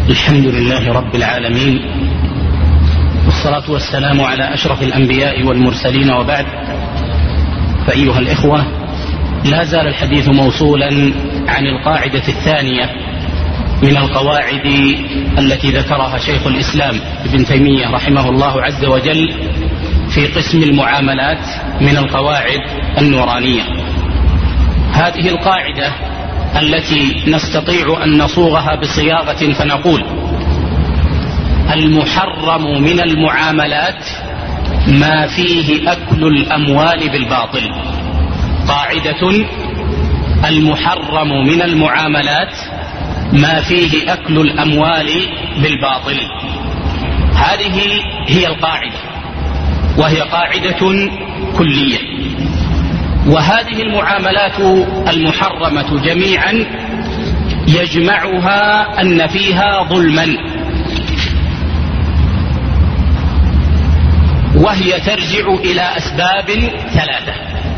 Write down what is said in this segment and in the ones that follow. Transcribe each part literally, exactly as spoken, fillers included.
الحمد لله رب العالمين، والصلاة والسلام على أشرف الأنبياء والمرسلين، وبعد. فأيها الإخوة، لا زال الحديث موصولا عن القاعدة الثانية من القواعد التي ذكرها شيخ الإسلام ابن تيمية رحمه الله عز وجل في قسم المعاملات من القواعد النورانية. هذه القاعدة التي نستطيع أن نصوغها بصياغة فنقول: المحرم من المعاملات ما فيه أكل الأموال بالباطل. قاعدة: المحرم من المعاملات ما فيه أكل الأموال بالباطل. هذه هي القاعدة، وهي قاعدة كلية. وهذه المعاملات المحرمة جميعا يجمعها أن فيها ظلما، وهي ترجع إلى أسباب ثلاثة: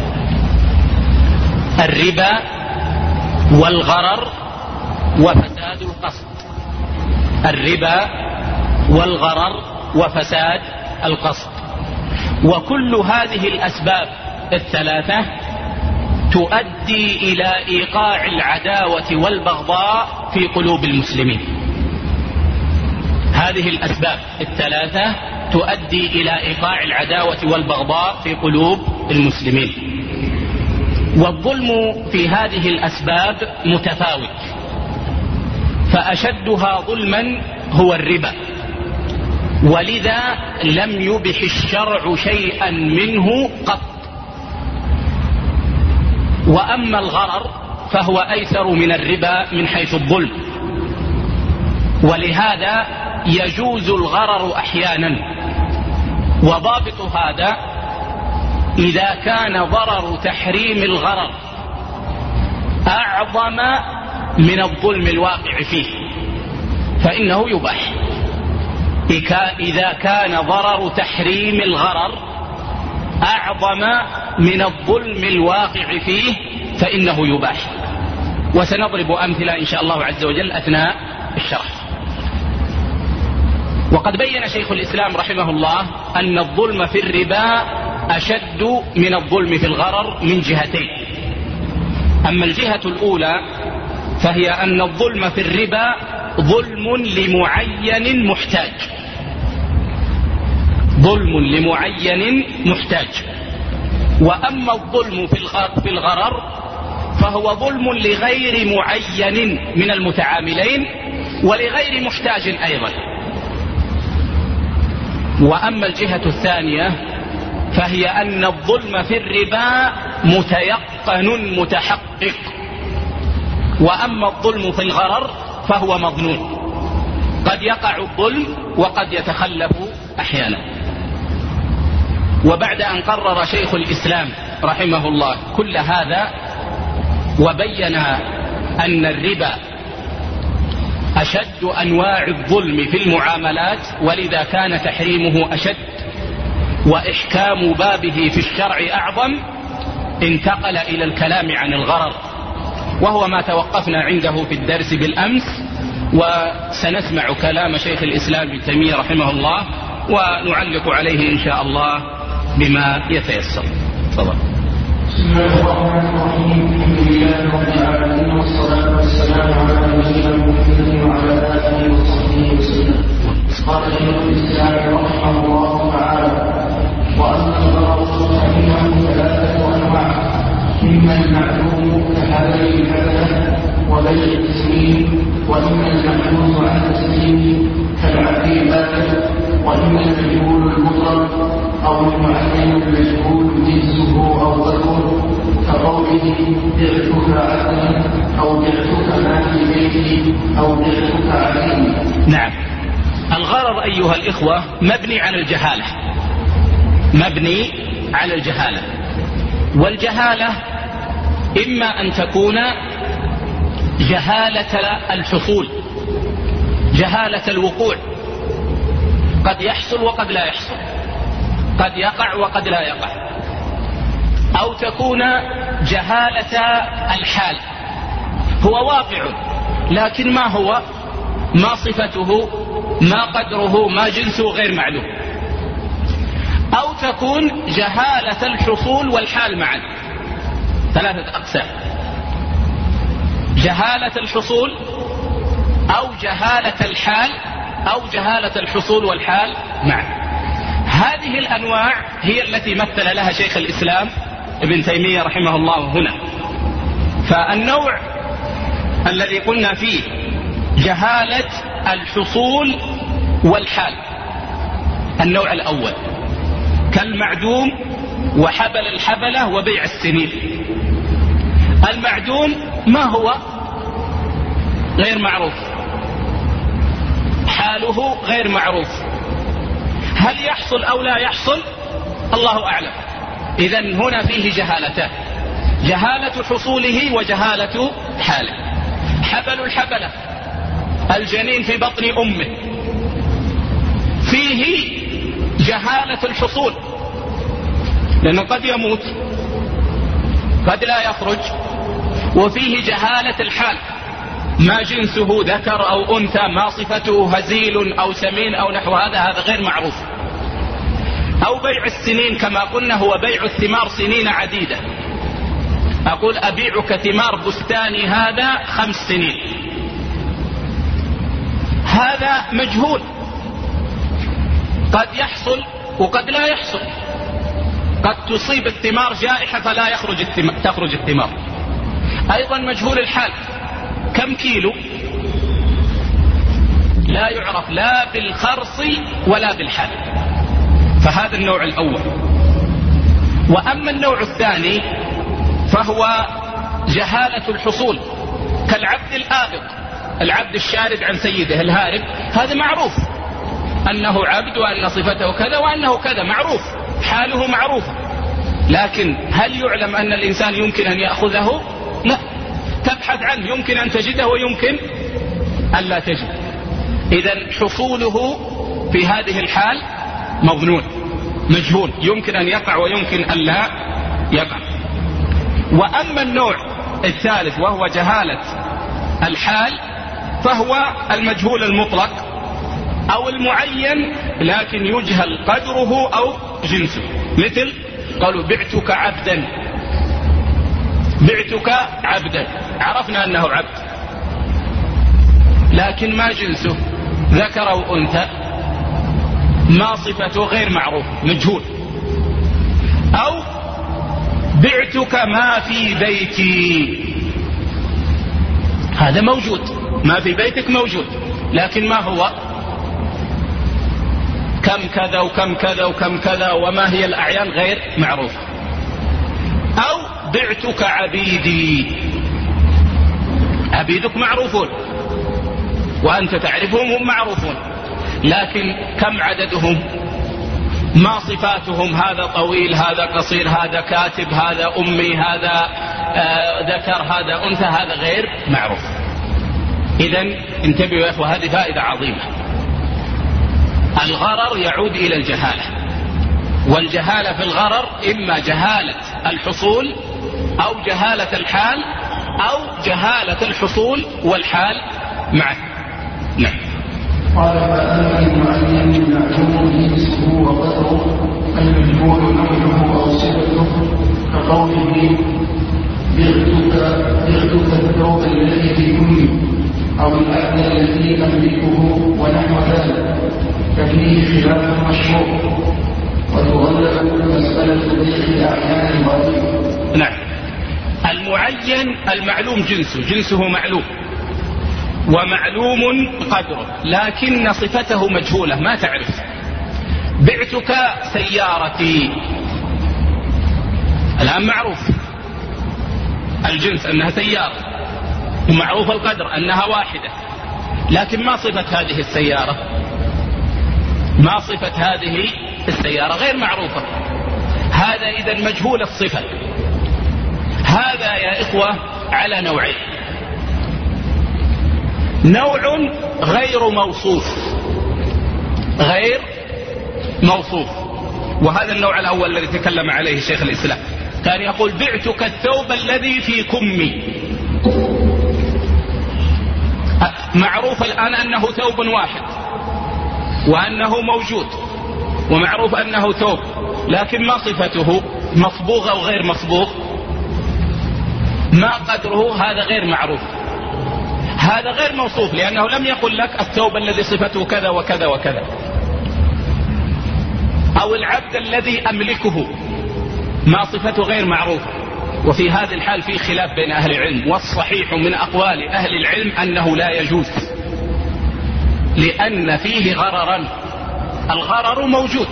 الربا والغرر وفساد القصد. الربا والغرر وفساد القصد. وكل هذه الأسباب الثلاثة تؤدي إلى إيقاع العداوة والبغضاء في قلوب المسلمين. هذه الأسباب الثلاثة تؤدي إلى إيقاع العداوة والبغضاء في قلوب المسلمين. والظلم في هذه الأسباب متفاوت، فأشدها ظلما هو الربا، ولذا لم يبح الشرع شيئا منه قط. وأما الغرر فهو أيسر من الربا من حيث الظلم، ولهذا يجوز الغرر أحيانا. وضابط هذا: إذا كان ضرر تحريم الغرر أعظم من الظلم الواقع فيه فإنه يباح. إذا كان ضرر تحريم الغرر أعظم من الظلم الواقع فيه فإنه يباح. وسنضرب أمثلة إن شاء الله عز وجل أثناء الشرح. وقد بين شيخ الإسلام رحمه الله أن الظلم في الربا أشد من الظلم في الغرر من جهتين. أما الجهة الأولى فهي أن الظلم في الربا ظلم لمعين محتاج، ظلم لمعين محتاج. وأما الظلم في الغرر فهو ظلم لغير معين من المتعاملين ولغير محتاج أيضا. وأما الجهة الثانية فهي أن الظلم في الربا متيقن متحقق، وأما الظلم في الغرر فهو مظنون، قد يقع الظلم وقد يتخلف أحيانا. وبعد أن قرر شيخ الإسلام رحمه الله كل هذا وبين أن الربا أشد أنواع الظلم في المعاملات ولذا كان تحريمه أشد وإحكام بابه في الشرع أعظم، انتقل إلى الكلام عن الغرر، وهو ما توقفنا عنده في الدرس بالأمس. وسنسمع كلام شيخ الإسلام ابن تيمية رحمه الله ونعلق عليه إن شاء الله بما يتيسر. تفضل. بسم الله الرحمن الرحيم. الحمد لله رب العالمين، والصلاة والسلام على نبينا محمد وعلى آله وصحبه وسلم. قال شيخ الإسلام رحمه الله تعالى: وأما الغرر فإنه ثلاثة أنواع: إما المعلوم كحالي الحسنة وبيع التسليم، وإما المحمود عن التسليم كالعقيبات، وإما المجهول المطلق أو المعين المجهول جنسه أو ذكره، كقوله بعتك عبدا أو بعتك ما في بيتي أو بعتك عليه. نعم، الغرر أيها الإخوة مبني على الجهالة، مبني على الجهالة. والجهالة إما أن تكون جهالة الحصول، جهالة الوقوع، قد يحصل وقد لا يحصل، قد يقع وقد لا يقع. أو تكون جهالة الحال، هو واقع لكن ما هو ما صفته ما قدره ما جنسه غير معلوم، أو تكون جهالة الحصول والحال معا، ثلاثة أقسام: جهالة الحصول أو جهالة الحال أو جهالة الحصول والحال معا. هذه الأنواع هي التي مثل لها شيخ الإسلام ابن تيمية رحمه الله هنا. فالنوع الذي قلنا فيه جهالة الحصول والحال، النوع الأول كالمعدوم وحبل الحبلة وبيع السنين. المعدوم ما هو؟ غير معروف، حاله غير معروف، هل يحصل أو لا يحصل الله أعلم. إذن هنا فيه جهالتان: جهالة حصوله وجهالة حاله. حبل الحبلة، الجنين في بطن أمه، فيه جهالة الحصول، لأنه قد يموت قد لا يخرج. وفيه جهالة الحال، ما جنسه ذكر أو أنثى، ما صفته هزيل أو سمين أو نحو هذا، هذا غير معروف. أو بيع السنين كما قلنا هو بيع الثمار سنين عديدة، أقول أبيعك ثمار بستاني هذا خمس سنين، هذا مجهول، قد يحصل وقد لا يحصل، قد تصيب الثمار جائحة فلا يخرج الثمار تخرج الثمار. أيضا مجهول الحال، كم كيلو لا يعرف لا بالخرص ولا بالحال، فهذا النوع الأول. وأما النوع الثاني فهو جهالة الحصول، كالعبد الآبق، العبد الشارد عن سيده الهارب، هذا معروف أنه عبد وأن صفته كذا وأنه كذا، معروف، حاله معروفة، لكن هل يعلم أن الإنسان يمكن أن يأخذه؟ لا، تبحث عنه، يمكن أن تجده ويمكن أن لا تجد. إذن حصوله في هذه الحال مظنون مجهول، يمكن أن يقع ويمكن أن لا يقع. وأما النوع الثالث وهو جهالة الحال فهو المجهول المطلق أو المعين لكن يجهل قدره أو جنسه، مثل قالوا بعتك عبدا، بعتك عبدا، عرفنا أنه عبد لكن ما جنسه ذكر أو أنثى، ما صفته غير معروف مجهول. أو بعتك ما في بيتي، هذا موجود، ما في بيتك موجود، لكن ما هو؟ كم كذا وكم كذا وكم كذا وما هي الأعيان غير معروفة. أو بعتك عبيدي، عبيدك معروفون وأنت تعرفهم، هم معروفون، لكن كم عددهم؟ ما صفاتهم؟ هذا طويل، هذا قصير، هذا كاتب، هذا أمي، هذا آه ذكر، هذا أنثى، هذا غير معروف. إذن انتبهوا يا أخوة، هذه فائدة عظيمة. الغرر يعود إلى الجهالة، والجهالة في الغرر إما جهالة الحصول أو جهالة الحال أو جهالة الحصول والحال معا. نعم. قال فأما المعين معلوم جنسه وقدره المجهول نوعه أو صفته، كقوله بعتك بعتك الثوب الذي في كمي أو الأكل الذي أملكه ونحو ذلك، ففيه خلاف مشروع، وتغلب مسألة بيع الأعيان الغريبة. نعم. المعين المعلوم جنسه، جنسه معلوم ومعلوم قدره، لكن صفته مجهولة ما تعرف. بعتك سيارتي، الآن معروف الجنس أنها سيارة ومعروف القدر أنها واحدة، لكن ما صفة هذه السيارة؟ ما صفة هذه السيارة؟ غير معروفة. هذا إذن مجهول الصفة. هذا يا إخوة على نوعين: نوع غير موصوف، غير موصوف، وهذا النوع الأول الذي تكلم عليه شيخ الإسلام، كان يقول بعتك الثوب الذي في كمي، معروف المعروف الآن أنه ثوب واحد وأنه موجود ومعروف أنه ثوب، لكن ما صفته؟ مصبوغ أو غير مصبوغ؟ ما قدره؟ هذا غير معروف، هذا غير موصوف، لأنه لم يقل لك الثوب الذي صفته كذا وكذا وكذا. أو العبد الذي أملكه ما صفته غير معروفة. وفي هذه الحال في خلاف بين أهل العلم، والصحيح من أقوال أهل العلم أنه لا يجوز، لأن فيه غررا. الغرر موجود،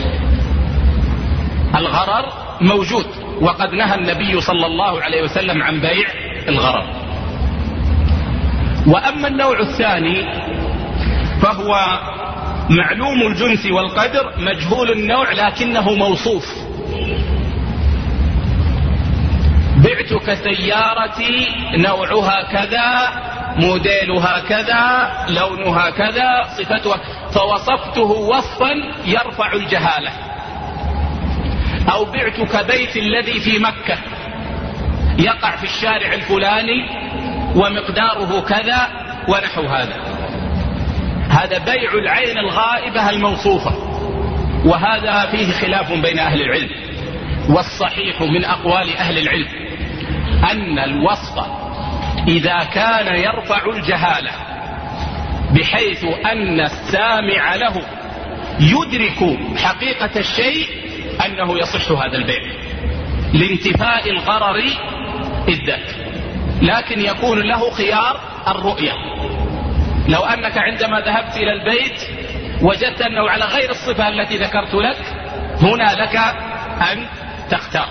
الغرر موجود، وقد نهى النبي صلى الله عليه وسلم عن بيع الغرر. وأما النوع الثاني فهو معلوم الجنس والقدر مجهول النوع لكنه موصوف. بعتك سيارتي نوعها كذا، موديلها كذا، لونها كذا، صفتها، فوصفته وصفا يرفع الجهالة. أو بعتك بيت الذي في مكة يقع في الشارع الفلاني ومقداره كذا ونحو هذا، هذا بيع العين الغائبة الموصوفة، وهذا فيه خلاف بين أهل العلم. والصحيح من أقوال أهل العلم أن الوصف إذا كان يرفع الجهالة بحيث أن السامع له يدرك حقيقة الشيء أنه يصح هذا البيع لانتفاء الغرر الذات، لكن يكون له خيار الرؤية. لو أنك عندما ذهبت إلى البيت وجدت أنه على غير الصفة التي ذكرت لك، هنا لك أن تختار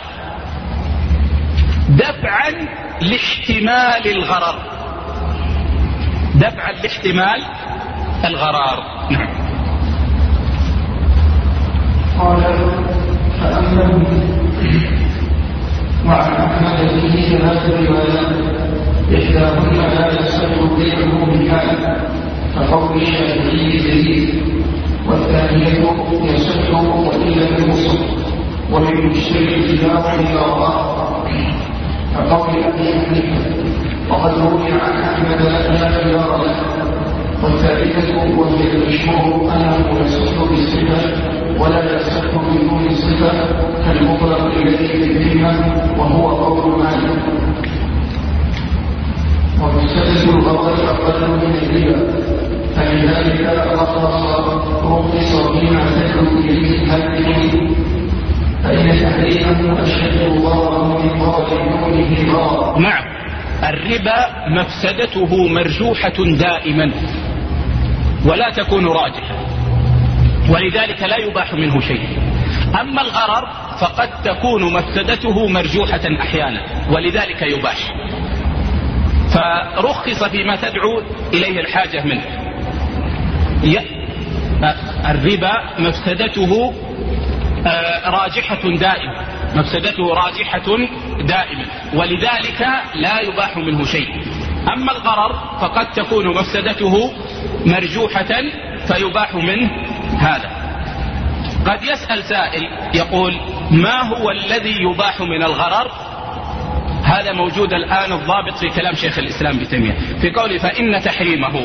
دفعا لاحتمال الغرر، دفعا لاحتمال الغرار. نعم. قال فأما وعن أحمد فيه ثلاث روايات إحداهن لا يصح بيعه بحال كقول الشافعي جديد، والثانية يصح وإن لم يصح وللمشتري اتباع الآراء كقول أبي حنيفة، وقد روي عن أحمد لا خيار له. والثالثة وهي المشهور أنه يصح بالصفة ولا يصح بدون صفة كالمطلق الذي في الذمة، وهو قول مالك. ومستدل الغرر أقل من الربا، فلذلك رخص رخص فيما تدعو إليه هذه، فإن تحريمه أشد ضررا من ضرر كونه ضررا. نعم، الربا مفسدته مرجوحة دائما ولا تكون راجحة، ولذلك لا يباح منه شيء. أما الغرر فقد تكون مفسدته مرجوحة أحيانا ولذلك يباح، فرخص فيما تدعو إليه الحاجة منه. الربا مفسدته راجحة دائما، مفسدته راجحة دائما ولذلك لا يباح منه شيء. أما الغرر فقد تكون مفسدته مرجوحة فيباح منه هذا. قد يسأل سائل يقول ما هو الذي يباح من الغرر؟ هذا موجود الآن الضابط في كلام شيخ الإسلام ابن تيمية في قوله فإن تحريمه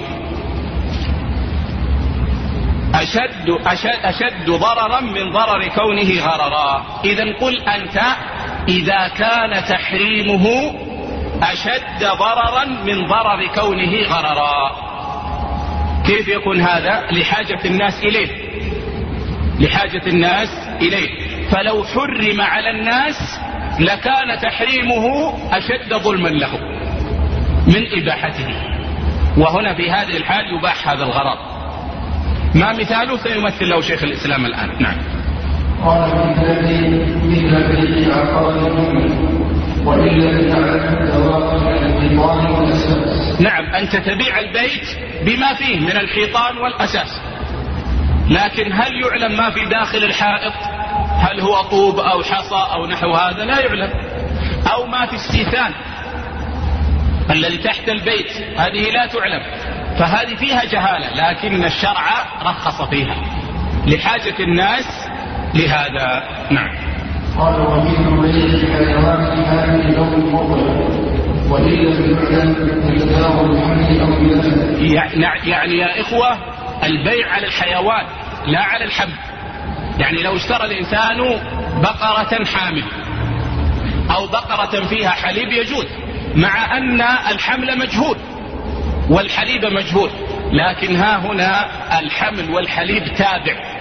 أشد, أشد, أشد ضررا من ضرر كونه غررا. إذن قل أنت إذا كان تحريمه أشد ضررا من ضرر كونه غررا، كيف يكون هذا؟ لحاجة الناس إليه، لحاجة الناس إليه. فلو حرم على الناس لكان تحريمه أشد ظلما له من إباحته، وهنا في هذه الحال يباح هذا الغرض. ما مثاله سيمثل له شيخ الإسلام الآن. نعم. قال مثل بيع عقار المؤمن وإلا تعلم الدواء الحيطان والأساس. نعم، أنت تبيع البيت بما فيه من الحيطان والأساس، لكن هل يعلم ما في داخل الحائط؟ هل هو طوب أو حصى أو نحو هذا؟ لا يعلم. أو ما في السيثان الذي تحت البيت، هذه لا تعلم، فهذه فيها جهالة، لكن الشرع رخص فيها لحاجة الناس لهذا. نعم. قال ومثل بيع الحيوان هذه لون مطلق يعني يا إخوة البيع على الحيوان لا على الحمل. يعني لو اشترى الإنسان بقرة حامل أو بقرة فيها حليب يجوز، مع أن الحمل مجهول والحليب مجهول، لكن ها هنا الحمل والحليب تابع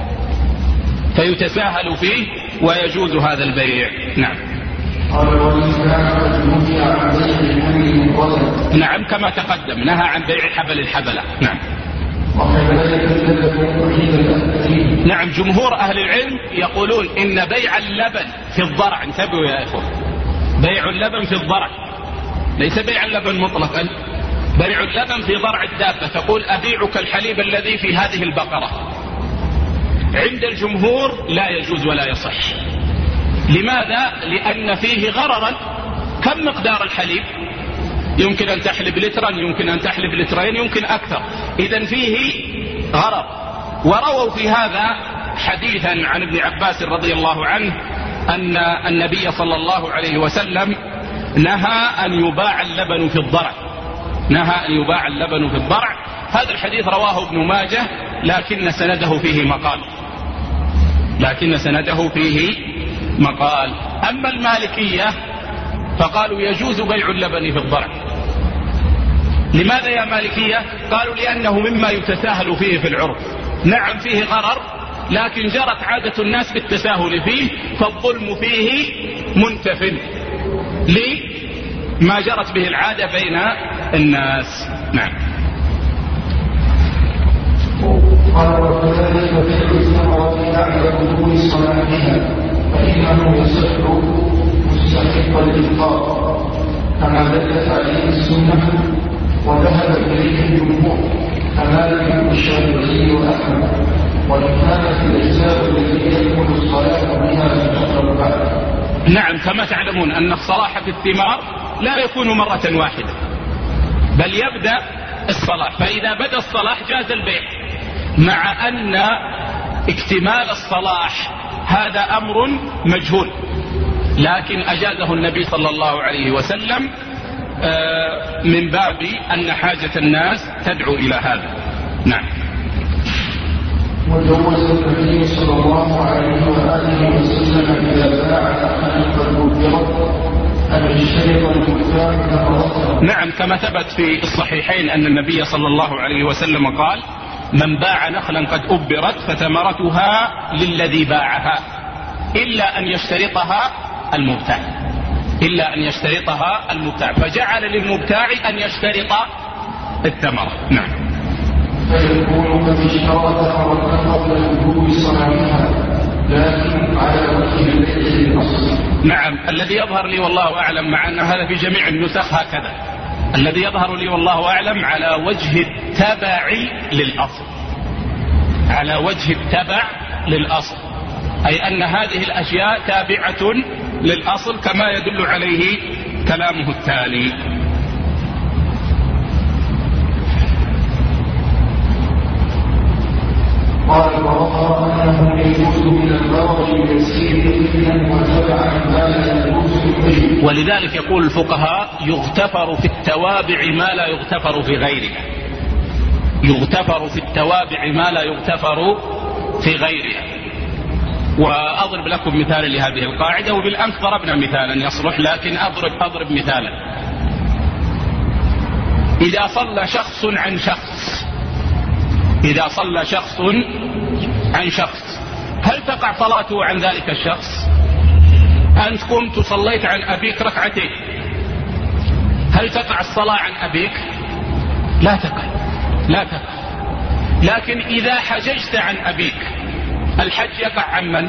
فيتساهل فيه ويجوز هذا البيع. نعم. نعم كما تقدم نهى عن بيع حبل الحبلة. نعم. نعم جمهور أهل العلم يقولون إن بيع اللبن في الضرع، انتبهوا يا إخوة، بيع اللبن في الضرع ليس بيع اللبن مطلقا، بيع اللبن في ضرع الدابة، تقول أبيعك الحليب الذي في هذه البقرة، عند الجمهور لا يجوز ولا يصح. لماذا؟ لأن فيه غررا. كم مقدار الحليب؟ يمكن أن تحلب لترا، يمكن أن تحلب لترين، يمكن أكثر، إذن فيه غرر. ورووا في هذا حديثا عن ابن عباس رضي الله عنه أن النبي صلى الله عليه وسلم نهى أن يباع اللبن في الضرع، نهى أن يباع اللبن في الضرع. هذا الحديث رواه ابن ماجه لكن سنده فيه مقال، لكن سنده فيه مقال. أما المالكية فقالوا يجوز بيع اللبن في الضرع. لماذا يا مالكية؟ قالوا لأنه مما يتساهل فيه في العرف. نعم فيه غرر، لكن جرت عادة الناس بالتساهل فيه، فالظلم فيه منتف لما جرت به العادة بين الناس. نعم. قال وكذلك بيع الثمرة بعد بدون صلاحها فإنه يصح مستحق الإفطار كما دلت عليه السنة وذهب إليه الجمهور كمالك الشافعي وأحمد، وإن كانت الأجزاء التي يكمل الصلاة بها تتقرب بعد. نعم كما تعلمون أن الصلاح في الثمار لا يكون مرة واحدة، بل يبدأ الصلاح، فإذا بدأ الصلاح جاز البيع، مع أن اكتمال الصلاح هذا أمر مجهول، لكن أجازه النبي صلى الله عليه وسلم من باب أن حاجة الناس تدعو إلى هذا. نعم. وجوز النبي صلى الله عليه وآله وسلم إذا باع خليفة المبتغض أن يشترط المبتاع. نعم كما ثبت في الصحيحين أن النبي صلى الله عليه وسلم قال من باع نخلا قد أبرت فثمرتها للذي باعها إلا أن يشترطها المبتاع، إلا أن يشترطها المبتاع، فجعل للمبتاع أن يشترط الثمرة. نعم. فيكون قد اشترطها قبل وجوب صلاحها لكن على وجه البيع الأصل. نعم الذي يظهر لي والله أعلم، مع أن هذا في جميع النسخ هكذا، الذي يظهر لي والله أعلم على وجه التبع للأصل، على وجه التبع للأصل، أي أن هذه الأشياء تابعة للأصل كما يدل عليه كلامه التالي. قال وظهر أنه يجوز من الضرر اليسير إثما وتبعا ما لا يجوز. ولذلك يقول الفقهاء يغتفر في التوابع ما لا يغتفر في غيرها، يغتفر في التوابع ما لا يغتفر في غيرها. وأضرب لكم مثالا لهذه القاعدة، وبالأمس ضربنا مثالا يصلح، لكن أضرب, أضرب مثالا. إذا صلى شخص عن شخص، إذا صلى شخص عن شخص، هل تقع صلاته عن ذلك الشخص؟ أنت قمت صليت عن أبيك ركعتين، هل تقع الصلاة عن أبيك؟ لا تقع، لا تقع. لكن إذا حججت عن أبيك الحج يقع عن من؟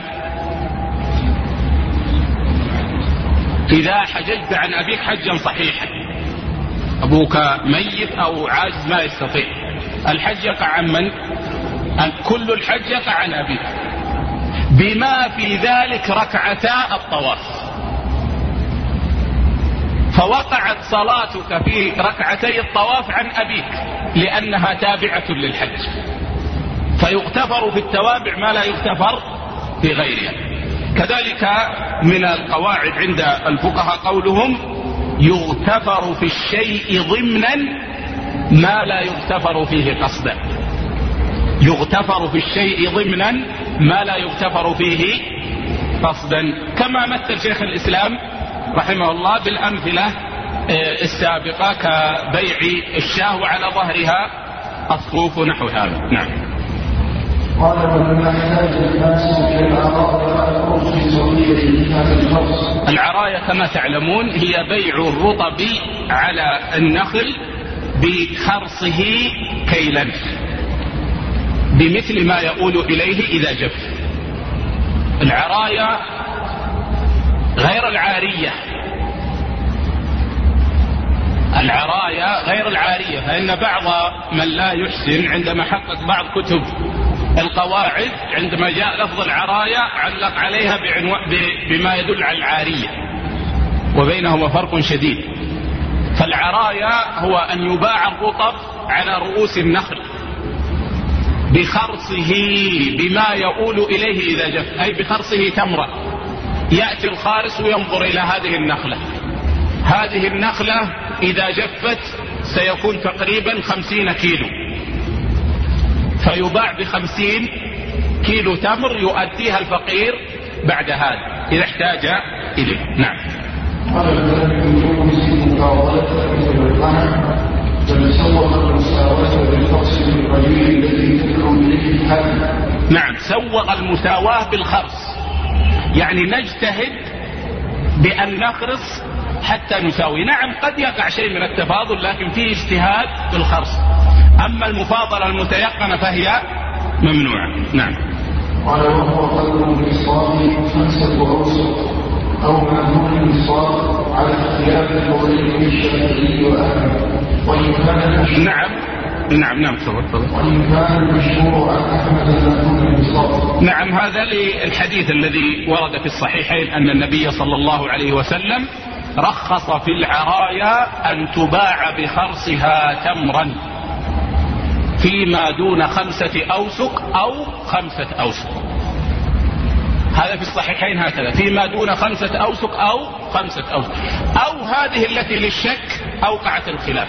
إذا حججت عن أبيك حجا صحيحا، أبوك ميت أو عاجز ما يستطيع، الحج يقع عن من؟ أن كل الحج يقع عن أبيك، بما في ذلك ركعتا الطواف. فوقعت صلاتك في ركعتي الطواف عن أبيك لأنها تابعة للحج، فيغتفر في التوابع ما لا يغتفر في غيرها. كذلك من القواعد عند الفقهاء قولهم يغتفر في الشيء ضمنا ما لا يغتفر فيه قصدا. يغتفر في الشيء ضمنا ما لا يغتفر فيه قصدا، كما مثل شيخ الإسلام رحمه الله بالأمثلة السابقة كبيع الشاه وعلى ظهرها الصوف ونحو هذا. نعم. قال ولما احتاج الناس الى العرايا في سوريه هذا الخرص. العرايا كما تعلمون هي بيع الرطب على النخل بخرصه كيلا بمثل ما يؤول اليه اذا جف. العرايا غير العاريه، العرايا غير العاريه، فان بعض من لا يحسن عندما حقق بعض كتب القواعد عندما جاء لفظ العرايا علق عليها بما يدل على العارية، وبينهما فرق شديد. فالعرايا هو أن يباع الرطب على رؤوس النخل بخرصه بما يؤول إليه إذا جف، أي بخرصه تمرة. يأتي الخارص وينظر إلى هذه النخلة، هذه النخلة إذا جفت سيكون تقريبا خمسين كيلو، فيباع بخمسين كيلو تمر يؤديها الفقير بعد هذا إذا احتاج إليه. نعم. نعم، سوغ المساواة بالخرص، يعني نجتهد بأن نخرص حتى نساوي. نعم قد يقع شيء من التفاضل لكن فيه اجتهاد بالخرص، أما المفاضلة المتيقنة فهي ممنوعة. نعم. قال وهو قدر النصاب خمسة أوسق أو مأمون النصاب على اختلاف القولين الشافعي وأحمد، وإن كان نعم نعم نعم تفضل. وإن كان المشهور عن أحمد مأمون النصاب. نعم، هذا للحديث الذي ورد في الصحيحين أن النبي صلى الله عليه وسلم رخص في العرايا أن تباع بخرصها تمرا فيما دون خمسة أوسق أو خمسة أوسق. هذا في الصحيحين هكذا، فيما دون خمسة أوسق أو خمسة أوسق، أو هذه التي للشك أوقعت الخلاف.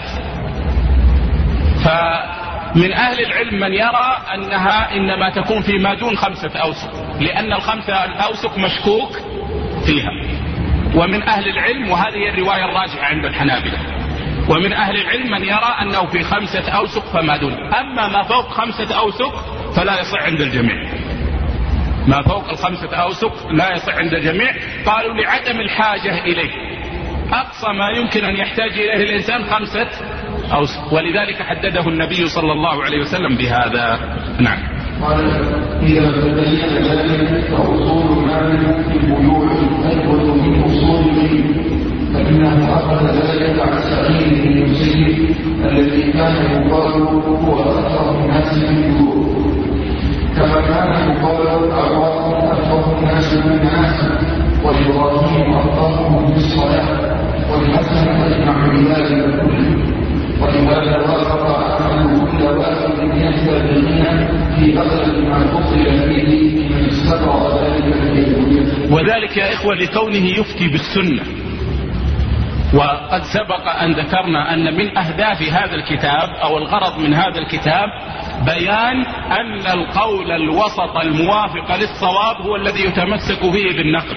فمن أهل العلم من يرى أنها إنما تكون فيما دون خمسة أوسق، لأن الخمسة الأوسق مشكوك فيها. ومن أهل العلم، وهذه الرواية الراجحة عند الحنابلة، ومن أهل العلم من يرى أنه في خمسة أوسق فما دون. أما ما فوق خمسة أوسق فلا يصح عند الجميع، ما فوق الخمسة أوسق لا يصح عند الجميع. قالوا لعدم الحاجة إليه، أقصى ما يمكن أن يحتاج إليه الإنسان خمسة أوسق، ولذلك حدده النبي صلى الله عليه وسلم بهذا. نعم. قال إذا تبين ذلك فأصول المال في البيوع أجود من أصول الدين، فإنه أخذ ذلك عن سعيد بن المسيب الذي كان يقال هو أكثر الناس في البيوع، كما كان يقال أعراض أكثر الناس بالناس، وإبراهيم أفضلهم بالصلاة، والحسن أجمع بذلك كله. ولهذا وافق أحمد كل واحد يهدى بالغنى في أغلب ما فصل فيه من استطاع ذلك الهدى. وذلك يا إخوة لكونه يفتي بالسنة. وقد سبق أن ذكرنا أن من أهداف هذا الكتاب أو الغرض من هذا الكتاب بيان أن القول الوسط الموافق للصواب هو الذي يتمسك فيه بالنقل.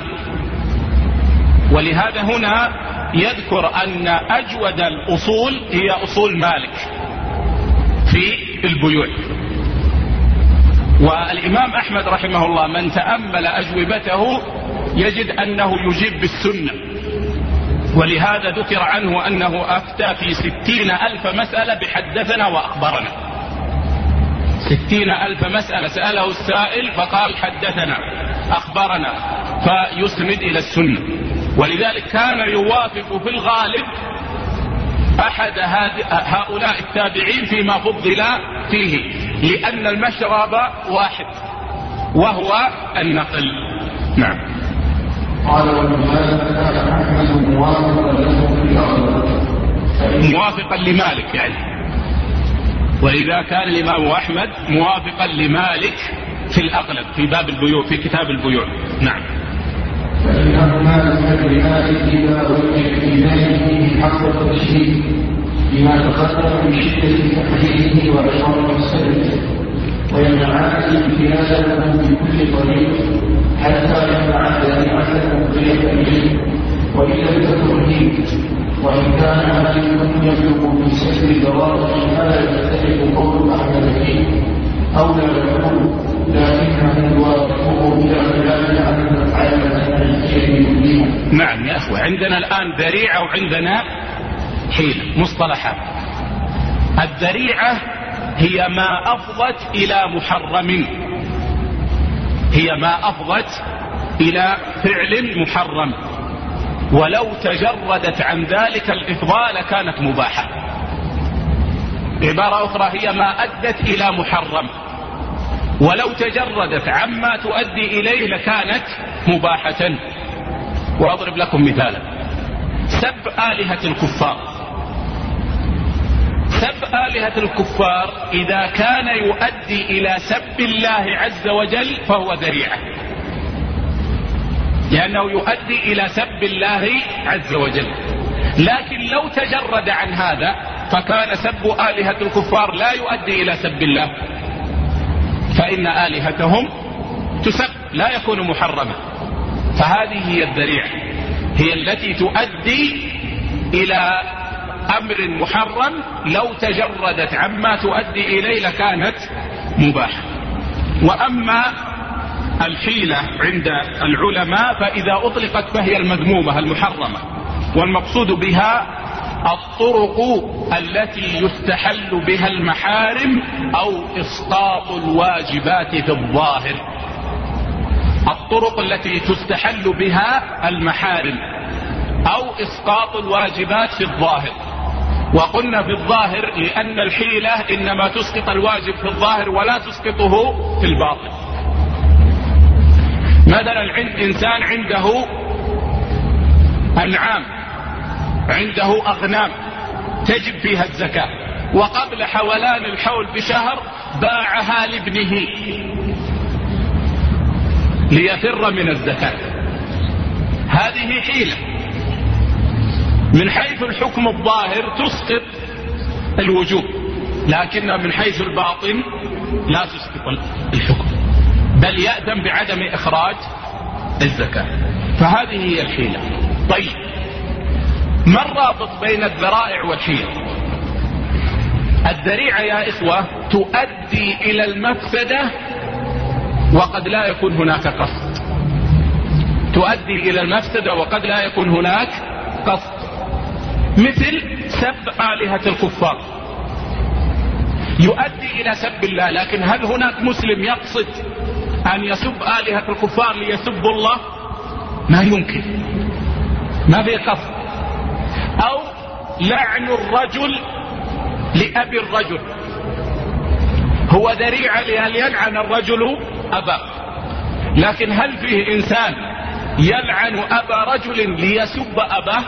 ولهذا هنا يذكر أن أجود الأصول هي أصول مالك في البيوع. والإمام أحمد رحمه الله من تأمل أجوبته يجد أنه يجيب بالسنة، ولهذا ذكر عنه أنه أفتى في ستين ألف مسألة بحدثنا وأخبرنا. ستين ألف مسألة سأله السائل فقال حدثنا أخبرنا، فيسند إلى السنة. ولذلك كان يوافق في الغالب أحد هؤلاء التابعين فيما فضل فيه، لأن المشرب واحد وهو النقل. نعم. قال ولهذا كان أحمد موافقا له في الأغلب، موافقا لمالك يعني، وإذا كان الإمام أحمد موافقا لمالك في الأغلب في باب البيوع في كتاب البيوع. نعم. فإنه المال كالرئاء إذا وجد في ذلك حق التشريك بما تقدم من شدة تحريمه وإشارة السبب، ويمنعان امتيازه بكل طريق حتى يمنع ذريعته مغرية إليه وإن لم تكن هي، وإن كان أحدكم يبلغ في سبيل ضرائب ما يستحق قول أحمد أو لا يقول، لكنه يوافقه إلى خلاف عن الأفعال. نعم يا أخوة، عندنا الآن ذريعة وعندنا حيلة، مصطلحات. الذريعة هي ما أفضت إلى محرم، هي ما أفضت إلى فعل محرم، ولو تجردت عن ذلك الإفضاء لكانت مباحة. عبارة أخرى هي ما أدت إلى محرم، ولو تجردت عما تؤدي إليه لكانت مباحة. وأضرب لكم مثالا: سب آلهة الكفار. سب آلهة الكفار إذا كان يؤدي إلى سب الله عز وجل فهو ذريعة، لأنه يؤدي إلى سب الله عز وجل. لكن لو تجرد عن هذا فكان سب آلهة الكفار لا يؤدي إلى سب الله، فإن آلهتهم تسب لا يكون محرما. فهذه هي الذريعة، هي التي تؤدي إلى أمر محرم لو تجردت عما تؤدي إليه لكانت مباحة. وأما الحيلة عند العلماء فإذا أطلقت فهي المذمومة المحرمة، والمقصود بها الطرق التي يستحل بها المحارم أو إسقاط الواجبات في الظاهر. الطرق التي تستحل بها المحارم أو إسقاط الواجبات في الظاهر. وقلنا في الظاهر لأن الحيلة إنما تسقط الواجب في الظاهر ولا تسقطه في الباطن. مثلا عند إنسان عنده أنعام، عنده أغنام تجب فيها الزكاة، وقبل حولان الحول بشهر باعها لابنه ليفر من الزكاة. هذه حيلة من حيث الحكم الظاهر تسقط الوجوب، لكن من حيث الباطن لا تسقط الحكم، بل يأذن بعدم إخراج الزكاة. فهذه هي الحيلة. طيب، ما الرابط بين الذرائع والحيلة؟ الذريعة يا إخوة تؤدي إلى المفسدة وقد لا يكون هناك قصد، تؤدي إلى المفسدة وقد لا يكون هناك قصد. مثل سب آلهة الكفار يؤدي إلى سب الله، لكن هل هناك مسلم يقصد أن يسب آلهة الكفار ليسب الله؟ ما يمكن، ما في قصد. أو لعن الرجل لأبي الرجل هو ذريعة لأن يلعن الرجل أباه، لكن هل فيه إنسان يلعن أبا رجل ليسب أباه؟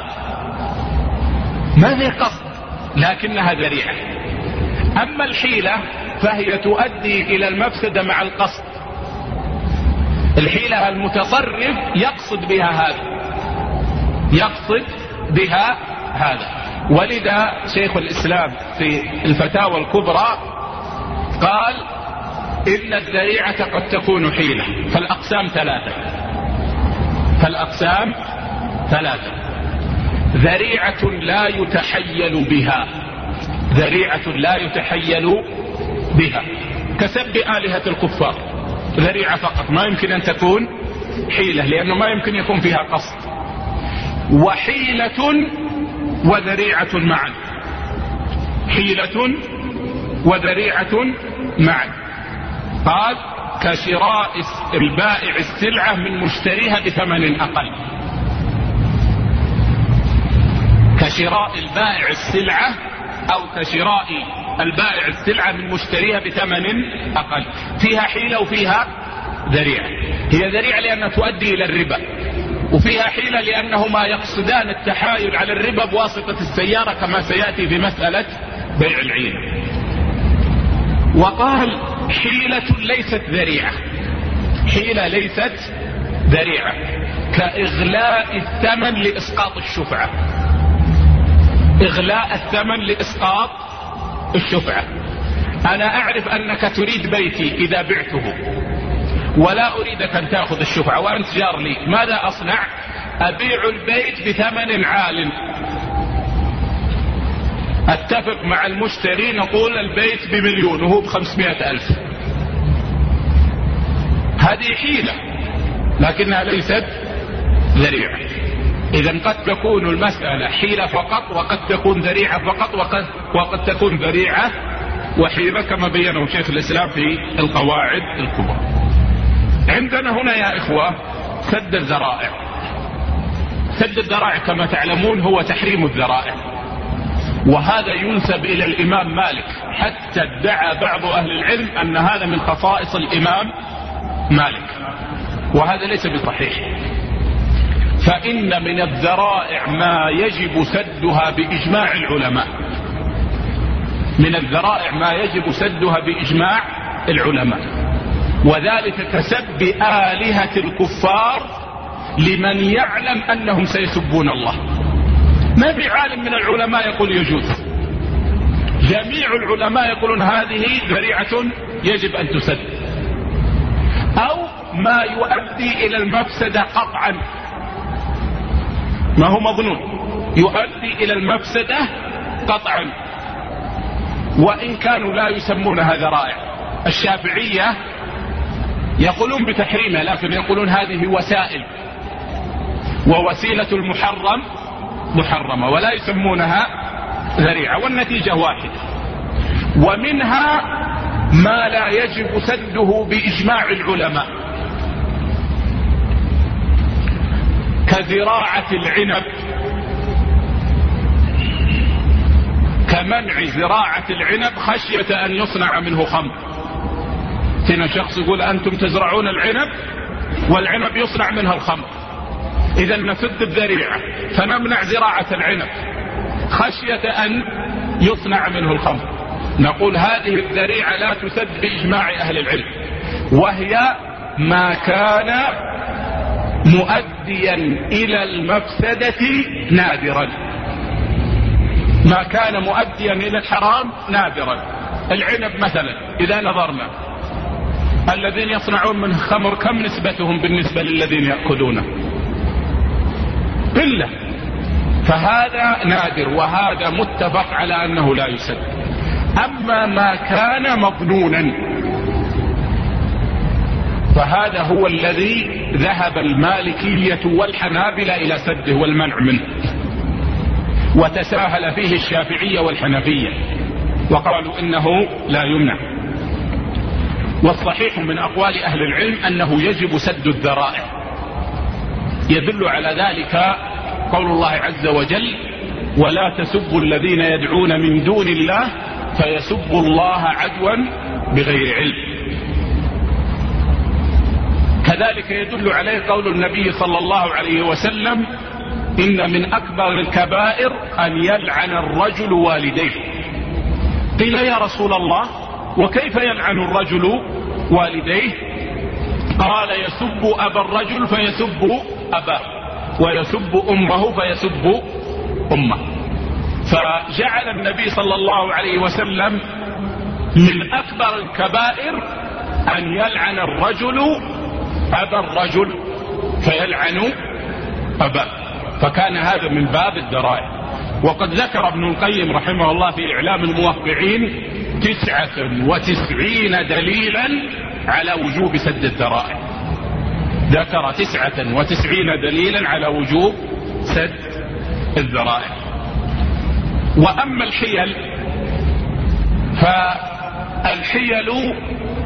ما في قصد، لكنها ذريعة. أما الحيلة فهي تؤدي إلى المفسدة مع القصد. الحيلة المتصرف يقصد بها هذا، يقصد بها هذا. ولذا شيخ الإسلام في الفتاوى الكبرى قال إن الذريعة قد تكون حيلة. فالأقسام ثلاثة، فالأقسام ثلاثة. ذريعة لا يتحيل بها، ذريعة لا يتحيل بها كسب آلهة الكفار، ذريعة فقط، ما يمكن أن تكون حيلة لأنه ما يمكن يكون فيها قصد. وحيلة وذريعة معا، حيلة وذريعة معا. قال كشراء البائع السلعة من مشتريها بثمن أقل، كشراء البائع السلعة أو كشراء البائع السلعة من مشتريها بثمن أقل. فيها حيلة وفيها ذريعة. هي ذريعة لأنها تؤدي إلى الربا، وفيها حيلة لأنهما يقصدان التحايل على الربا بواسطة السيارة كما سيأتي في مسألة بيع العين. وقال حيلة ليست ذريعة، حيلة ليست ذريعة. كإغلاء الثمن لإسقاط الشفعة، إغلاء الثمن لإسقاط الشفعة. أنا أعرف أنك تريد بيتي إذا بعته ولا أريدك أن تأخذ الشفعة وأنت جار لي، ماذا أصنع؟ أبيع البيت بثمن عال، أتفق مع المشتري نقول البيت بمليون وهو بخمسمائة ألف. هذه حيلة لكنها ليست ذريعة. إذا قد تكون المسألة حيلة فقط، وقد تكون ذريعة فقط، وقد, وقد تكون ذريعة وحيلة كما بينه شيخ الإسلام في القواعد الكبرى. عندنا هنا يا إخوة سد الذرائع. سد الذرائع كما تعلمون هو تحريم الذرائع، وهذا ينسب إلى الإمام مالك، حتى ادعى بعض أهل العلم أن هذا من خصائص الإمام مالك، وهذا ليس بصحيح. فإن من الذرائع ما يجب سدها بإجماع العلماء، من الذرائع ما يجب سدها بإجماع العلماء، وذلك كسب آلهة الكفار لمن يعلم أنهم سيسبون الله. ما في عالم من العلماء يقول يجوز، جميع العلماء يقولون هذه ذريعة يجب أن تسد، أو ما يؤدي إلى المفسدة قطعا، ما هو مظنون، يؤدي إلى المفسدة قطعا، وإن كانوا لا يسمونها ذرائع. الشافعية يقولون بتحريمها، لكن يقولون هذه وسائل، ووسيلة المحرم محرمة، ولا يسمونها ذريعة، والنتيجة واحدة. ومنها ما لا يجب سده بإجماع العلماء، كزراعة العنب، كمنع زراعة العنب خشية أن يصنع منه خمر. هنا شخص يقول أنتم تزرعون العنب والعنب يصنع منها الخمر، إذا نسد الذريعة فنمنع زراعة العنب خشية أن يصنع منه الخمر. نقول هذه الذريعة لا تسد بإجماع أهل العلم، وهي ما كان مؤديا إلى المفسدة نادرا، ما كان مؤديا إلى الحرام نادرا. العنب مثلا إذا نظرنا الذين يصنعون من خمر كم نسبتهم بالنسبة للذين يأكلونه؟ قلة، فهذا نادر، وهذا متفق على أنه لا يسد. أما ما كان مظنونا فهذا هو الذي ذهب المالكية والحنابلة إلى سده والمنع منه، وتساهل فيه الشافعية والحنفية وقالوا إنه لا يمنع. والصحيح من أقوال أهل العلم أنه يجب سد الذرائع. يدل على ذلك قول الله عز وجل: ولا تسبوا الذين يدعون من دون الله فيسبوا الله عدوا بغير علم. كذلك يدل عليه قول النبي صلى الله عليه وسلم: إن من أكبر الكبائر أن يلعن الرجل والديه. قيل يا رسول الله وكيف يلعن الرجل والديه؟ قال: يسب أبا الرجل فيسب أباه، ويسب أمه فيسب أمه. فجعل النبي صلى الله عليه وسلم من أكبر الكبائر أن يلعن الرجل أبا الرجل فيلعن أباه، فكان هذا من باب الذرائع. وقد ذكر ابن القيم رحمه الله في إعلام الموقعين تسعة وتسعين دليلا على وجوب سد الذرائع، ذكر تسعة وتسعين دليلا على وجوب سد الذرائع. وأما الحيل فالحيل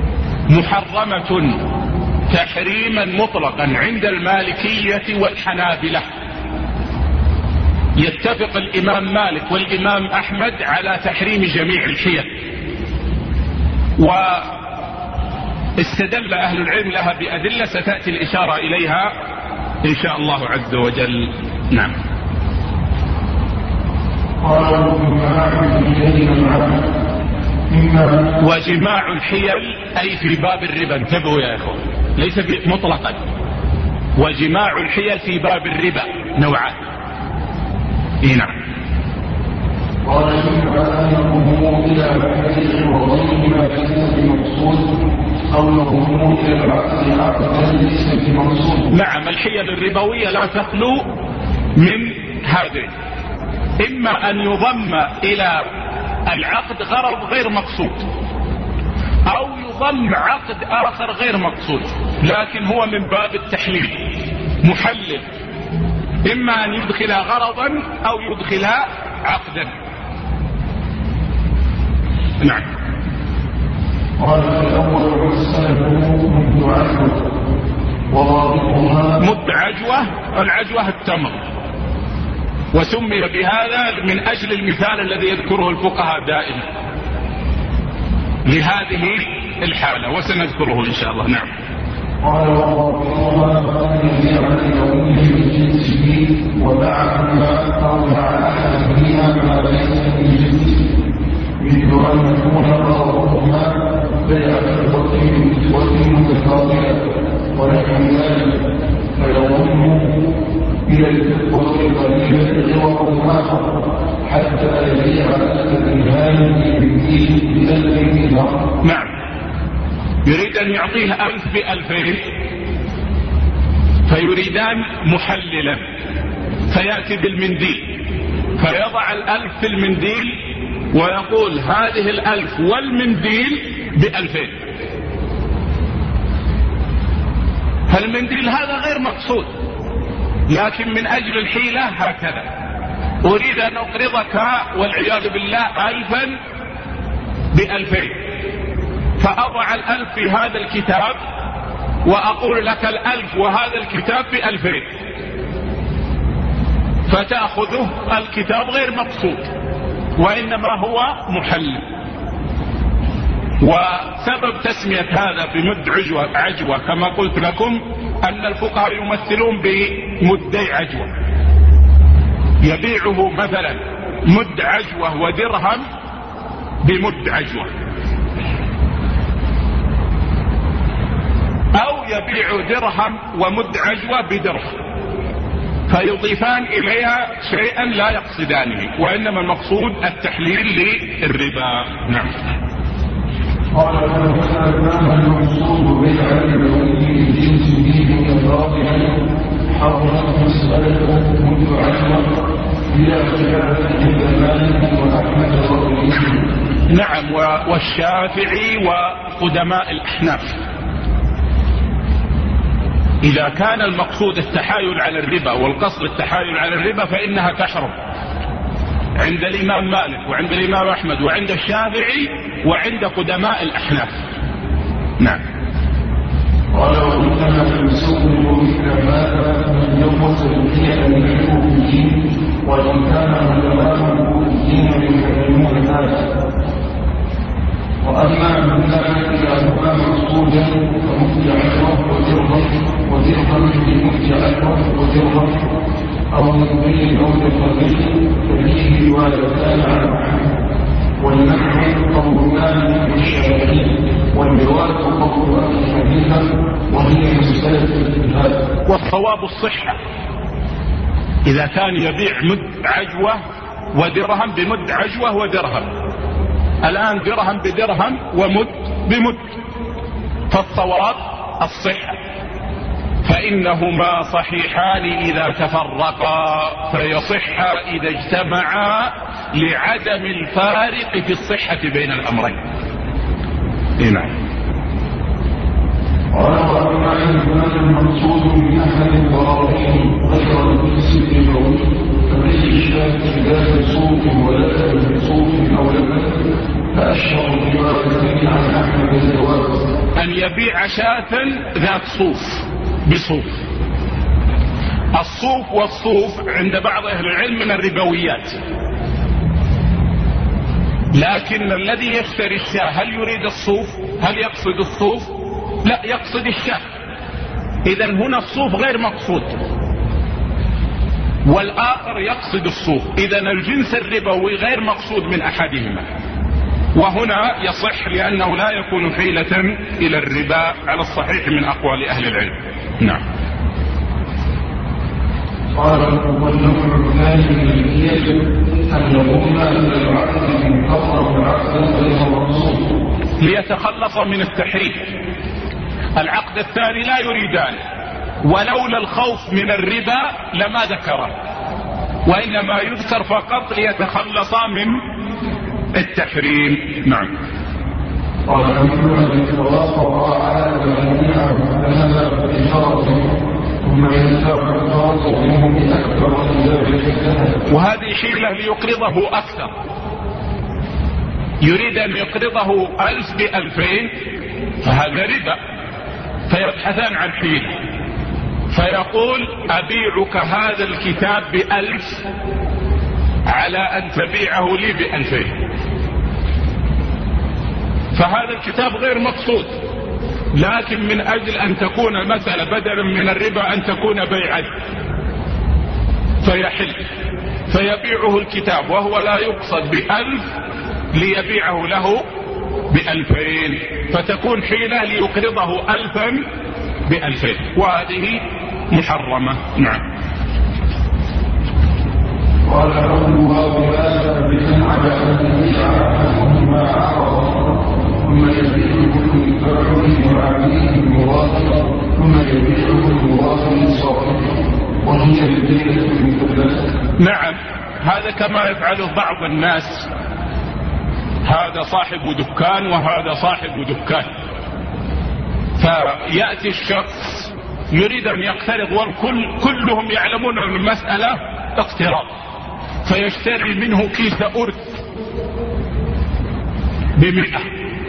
محرمة تحريما مطلقا عند المالكية والحنابلة. يتفق الإمام مالك والإمام أحمد على تحريم جميع الحيل، واستدل أهل العلم لها بأدلة ستأتي الإشارة إليها إن شاء الله عز وجل. نعم. وجماع الحيل أي في باب الربا، انتبهوا يا إخوة، ليس مطلقا، وجماع الحيل في باب الربا نوعان. إيه نعم. قال إما أن يقوموا إلى بحث وظنهما ليس بمقصود أو يقوموا إلى العقد عقدا ليس بمقصود. نعم، الحيل الربوية لا تخلو من هذين: إما أن يضم إلى العقد غرض غير مقصود، أو يضم عقد آخر غير مقصود لكن هو من باب التحليل محلل، إما أن يدخل غرضا أو يدخل عقدا. نعم. قال الأول والسلف مد عجوة وضابطها مد عجوة، العجوة التمر، وسمي بهذا من أجل المثال الذي يذكره الفقهاء دائما لهذه الحالة وسنذكره إن شاء الله. نعم. قال وضابطها أن يبيع ليومه بجنسه وبعثها أو مع أحد فيها ما ليس من جنسه، مثل أن يكون غرضهما بيع فضة متفاضلة ونحو ذلك، فيضمه إلى الفضة القليلة غرضهما حتى يبيع الإنهان بألف دينار. نعم، يريد أن يعطيه ألف بألفين فيريدان محللا، فيأتي بالمنديل فيضع الألف في المنديل ويقول هذه الألف والمنديل بألفين. فالمنديل هذا غير مقصود، لكن من أجل الحيلة هكذا: أريد أن أقرضك والعياذ بالله ألفا بألفين، فأضع الألف في هذا الكتاب وأقول لك الألف وهذا الكتاب بألفين، فتأخذه الكتاب غير مقصود وإنما هو محلل. وسبب تسمية هذا بمد عجوة, عجوة كما قلت لكم أن الفقهاء يمثلون بمدي عجوة، يبيعه مثلا مد عجوة ودرهم بمد عجوة، أو يبيع درهم ومد عجوة بدرهم، فيضيفان إليها شيئا لا يقصدانه، وإنما المقصود التحليل للربا. نعم. قال لو كان المقصود بيع الربوي جنس به الراضي حرمت مسألة منذ عشرة بلا خلاف عند مالك وأحمد وغيره. نعم، والشافعي وقدماء الأحناف. إذا كان المقصود التحايل على الربا والقصد التحايل على الربا فإنها تحرم عند الإمام مالك وعند الإمام أحمد وعند الشافعي وعند قدماء الأحناف. نعم. قال وإنما تنسوه مثل هذا من يوصل فيها للحكوميين وإن كان علماء الحكوميين يحرمون هذا. وأما من ذلك إذا كان مقصودا فمفتي عشرة وزرهم وزرهم بمفتي عشرة وزرهم أو من بين أو تفضل ففيه روايتان عن محمد والنحو قولان والشافعي والرواية قول أبي حنيفة وهي مسألة الاجتهاد. والصواب الصحة إذا كان يبيع مد عجوة ودرهم بمد عجوة ودرهم، الآن درهم بدرهم ومد بمد، فالصواب الصحة، فإنهما صحيحان إذا تفرقا فيصحا إذا اجتمعا لعدم الفارق في الصحة بين الأمرين. نعم. قال وأما إن كان المقصود من أحد الضرائب غير الجنس الربوي فليس الشاهد ذات صوت ولا ذات صوت أو لبن فأشهر روايتين عن أحمد الجواز أن يبيع شاة ذات صوف بصوف. الصوف والصوف عند بعض أهل العلم من الربويات، لكن الذي يشتري الشاة هل يريد الصوف؟ هل يقصد الصوف؟ لا، يقصد الشاة. إذن هنا الصوف غير مقصود والآخر يقصد الصوف، إذن الجنس الربوي غير مقصود من أحدهما، وهنا يصح لأنه لا يكون حيلة إلى الربا على الصحيح من أقوال أهل العلم. نعم. قال والنوع الثاني من النية أن يقوم أن العبد من كفر عقدا غير مرسول ليتخلص من التحريف. العقد الثاني لا يريدان، ولولا الخوف من الربا لما ذكره، وإنما يذكر فقط ليتخلصا من التحريم. نعم. قال أمر أن يتواصل على جميع هذا بإشارة ثم ينتهى التواصل بأكثر من ذلك، وهذه حيلة ليقرضه أكثر، يريد أن يقرضه ألف بألفين فهذا ربا، فيبحثان عن حيلة، فيقول أبيعك هذا الكتاب بألف على أن تبيعه لي بألفين، فهذا الكتاب غير مقصود، لكن من أجل أن تكون المسألة بدلا من الربا أن تكون بيعا فيحل، فيبيعه الكتاب وهو لا يقصد بألف ليبيعه له بألفين، فتكون حيلة ليقرضه ألفا بألفين، وهذه محرمة. نعم. قال ربها بهذا بأن على أن يشعر ما أعرض ثم يبيعه المتبع وعليه المواطن ثم يبيعه المواطن الصالح وهي الدينة المقدسة. نعم، هذا كما يفعله بعض الناس، هذا صاحب دكان وهذا صاحب دكان، فيأتي الشخص يريد أن يقترض والكل كلهم يعلمون أن المسألة اقتراض، فيشتري منه كيس أرز بمئة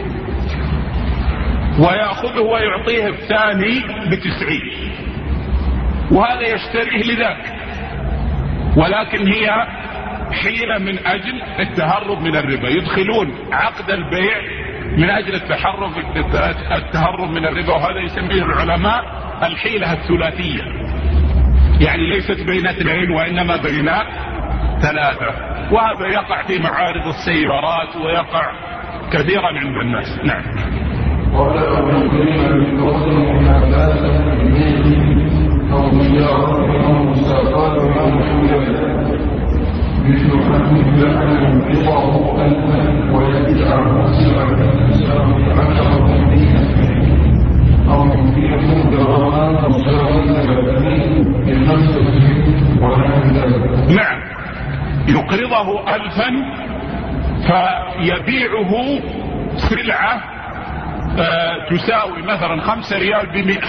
ويأخذه ويعطيه الثاني بتسعين، وهذا يشتريه لذاك، ولكن هي حيلة من أجل التهرب من الربا، يدخلون عقد البيع من أجل التحرب التهرب من الربا، وهذا يسميه العلماء الحيلة الثلاثية، يعني ليست بين اثنين وإنما بين ثلاثة، وهذا يقع في معارض السيارات ويقع كثيرا عند الناس. نعم. ولا أبنكرين من قصد محابات أو مجارة أو مستقال أو محولة مثل أن يعلم قطعه ألفا ويدعه سبعة أسام عشرة مئة أو يمكنه درامات مساوية بدنين بالنفس وهكذا. نعم، يقرضه ألفا فيبيعه سلعة آه تساوي مثلا خمسة ريال بمئة،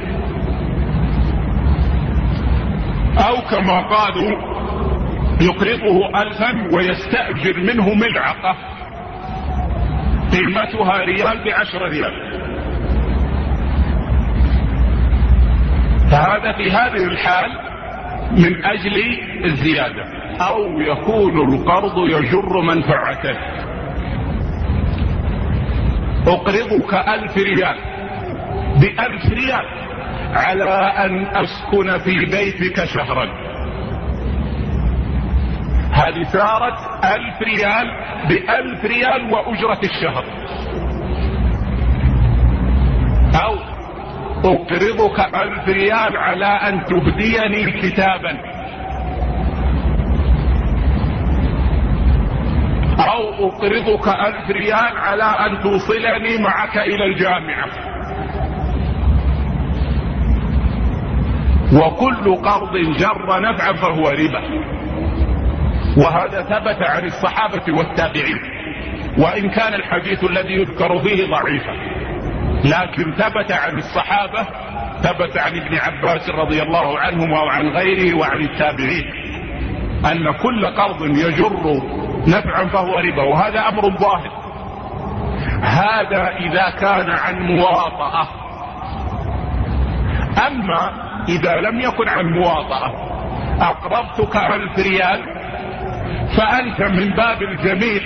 أو كما قالوا يقرضه ألفا ويستأجر منه ملعقة قيمتها ريال بعشر ريال، فهذا في هذه الحال من أجل الزيادة، أو يكون القرض يجر منفعته. أقرضك ألف ريال بألف ريال على أن أسكن في بيتك شهرا، هذه صارت ألف ريال بألف ريال وأجرة الشهر. أو أقرضك ألف ريال على أن تهديني كتابا، أو أقرضك ألف ريال على أن توصلني معك إلى الجامعة. وكل قرض جر نفعا فهو ربا، وهذا ثبت عن الصحابة والتابعين، وإن كان الحديث الذي يذكر فيه ضعيفا، لكن ثبت عن الصحابة، ثبت عن ابن عباس رضي الله عنهما وعن غيره وعن التابعين أن كل قرض يجر نفعا فهو ربا، وهذا أمر ظاهر. هذا إذا كان عن مواطأة، أما إذا لم يكن عن مواطأة أقرضتك ألف ريال فأنت من باب الجميل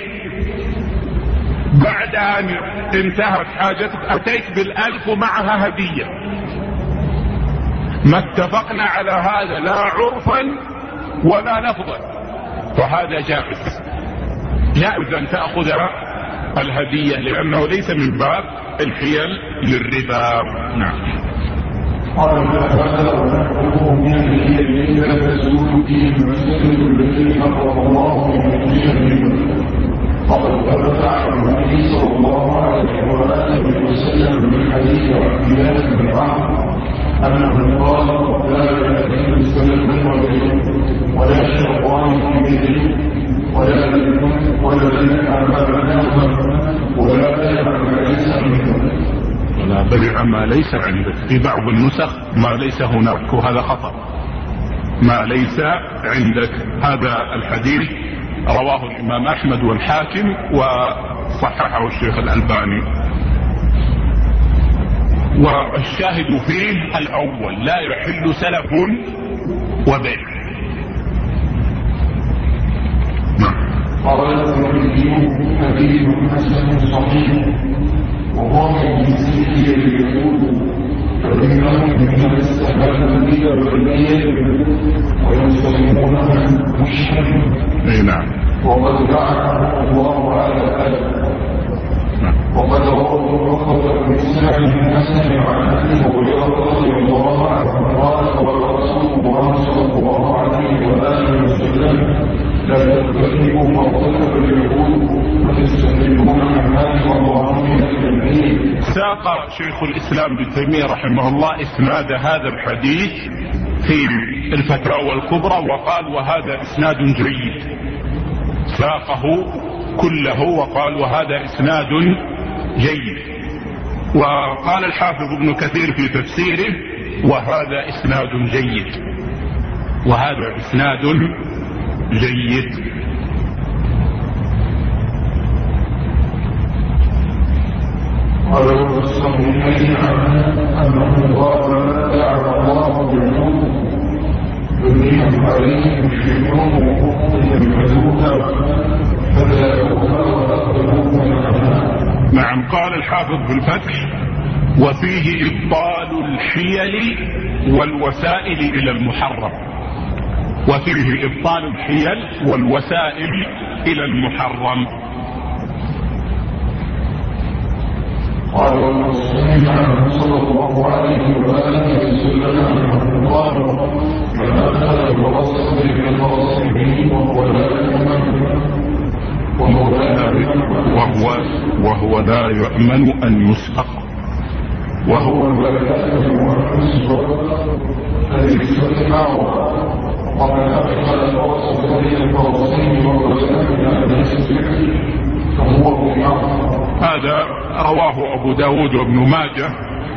بعد أن انتهت حاجتك أتيت بالألف ومعها هدية، ما اتفقنا على هذا لا عرفا ولا لفظا، فهذا جائز، جائز أن تأخذ الهدية لأنه ليس من باب الحيل للربا. نعم. قال هذا ونحكمه من الذين تزول فيه المسجد الذي حرم الله من الجنة. فقد ثبت عن النبي صلى الله عليه وآله وسلم من حديث عبد الله بن عمرو أنه قال لا يأتي السلف وبيت ولا شيطان في بيته ولا ذكر ولا بيع ولا بيع ما ليس عنده ولا بيع ما ليس عندك. في بعض النسخ ما ليس هناك، وهذا خطأ. ما ليس عندك. هذا الحديث رواه الإمام أحمد والحاكم وصححه الشيخ الألباني. والشاهد فيه الأول لا يحل سلف وبيع. قال النبي حديث حسن صحيح وهو من جنسه اليهود فإنهم من السبب والبيع ويسلمونها مشرك. اي نعم. وقد بعثه الله على هذا. وقد روى الرخص بن سعد بن حسن عن ابي هريره رضي الله عنه قال قال رسول الله صلى الله عليه واله وسلم لا تتخذوا موقفا اليهود وتستمرون عن والله من التنبيه. ساق شيخ الاسلام ابن تيميه رحمه الله اسناد هذا الحديث في الفتاوى الكبرى وقال وهذا اسناد جيد. ساقه كله وقال وهذا اسناد جيد. وقال الحافظ ابن كثير في تفسيره وهذا اسناد جيد، وهذا اسناد جيد. قال الصحيحين أنه قال دعا الله بالحب يريهم عليهم الشيطان وقوم يمهدوها فلا يقولون. نعم. قال الحافظ في الفتح وفيه إبطال الحيل والوسائل إلى المحرم. وفيه إبطال الحيل والوسائل إلى المحرم. قال المسلمين عنه صلى الله عليه وآله وسلم عنه قال من أخذ بغصب من غصبه وهو لا يؤمن وهو وهو لا يؤمن أن يسحق وهو البلاء والحسر الذي استطاعه ومن أخذ بغصب من غصبه وهو لا يؤمن فهو بنار. هذا رواه أبو داود وابن ماجه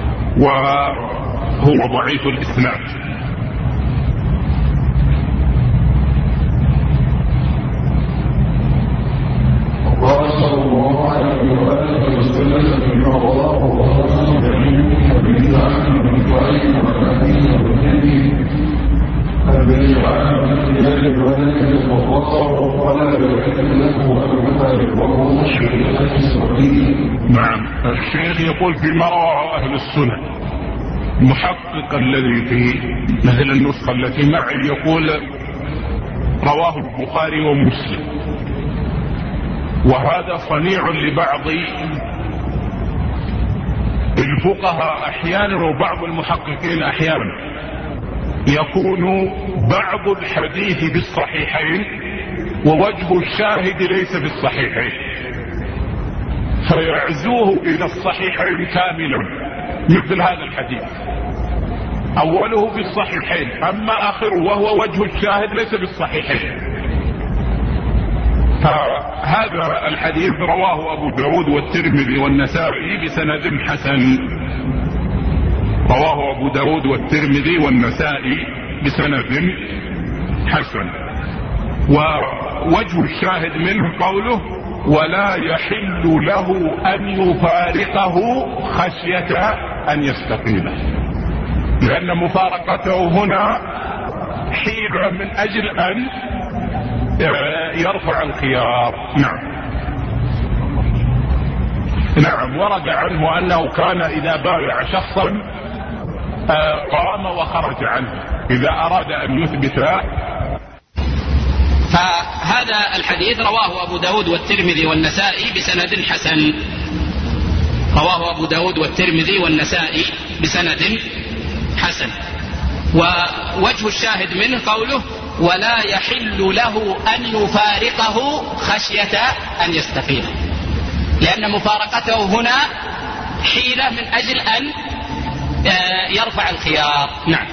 وهو ضعيف الإسناد. قال صلى الله عليه وآله وسلم إن الله وصف بعلمه بالله من طريق ومدينة وجدي الذي عام يجب ذلك وقصر ولا يحل له أبدا وهو مشرك السعودي. نعم. الشيخ يقول فيما رواه أهل السنة. المحقق الذي في مثل النسخة التي معي يقول رواه البخاري ومسلم. وهذا صنيع لبعض الفقهاء أحيانا وبعض المحققين أحيانا يكون بعض الحديث بالصحيحين ووجه الشاهد ليس بالصحيحين فيعزوه إلى الصحيحين كاملا. مثل هذا الحديث أوله بالصحيحين أما آخره وهو وجه الشاهد ليس بالصحيحين. فهذا الحديث رواه أبو داود والترمذي والنسائي بسند حسن. رواه أبو داود والترمذي والنسائي بسند حسن. ووجه الشاهد منه قوله ولا يحل له أن يفارقه خشية أن يستقيمه، لأن مفارقته هنا حيلة من أجل أن يرفع الخيار. نعم. نعم. ورد عنه أنه كان إذا بايع شخصا قام وخرج عنه إذا أراد أن يثبت. فهذا الحديث رواه أبو داود والترمذي والنسائي بسند حسن. رواه أبو داود والترمذي والنسائي بسند حسن. ووجه الشاهد منه قوله ولا يحل له أن يفارقه خشية أن يستفيد، لأن مفارقته هنا حيلة من أجل أن يرفع الخيار. نعم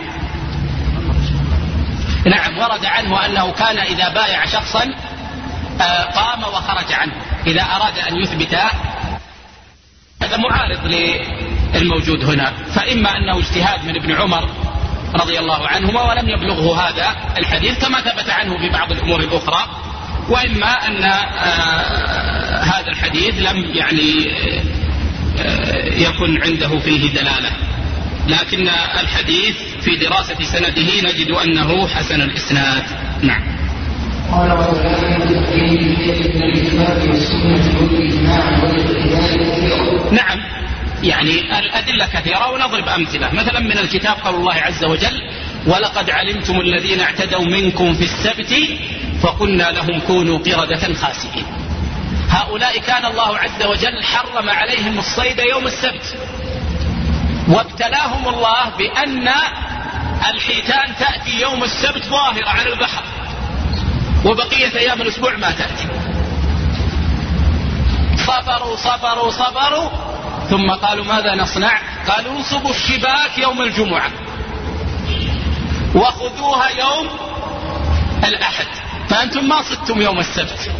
نعم ورد عنه أنه كان إذا بايع شخصا قام وخرج عنه إذا أراد أن يثبت. هذا معارض للموجود هنا، فإما أنه اجتهاد من ابن عمر رضي الله عنهما ولم يبلغه هذا الحديث كما ثبت عنه في بعض الأمور الأخرى، وإما أن هذا الحديث لم يعني يكن عنده فيه دلالة، لكن الحديث في دراسة سنده نجد أنه حسن الإسناد. نعم. قال نعم يعني الأدلة كثيرة ونضرب أمثلة، مثلا من الكتاب قول الله عز وجل ولقد علمتم الذين اعتدوا منكم في السبت فقلنا لهم كونوا قردة خاسئين. هؤلاء كان الله عز وجل حرم عليهم الصيد يوم السبت، وابتلاهم الله بأن الحيتان تأتي يوم السبت ظاهرة على البحر وبقية أيام الأسبوع ما تأتي. صبروا صبروا صبروا ثم قالوا ماذا نصنع؟ قالوا انصبوا الشباك يوم الجمعة وخذوها يوم الأحد، فأنتم ما صدتم يوم السبت.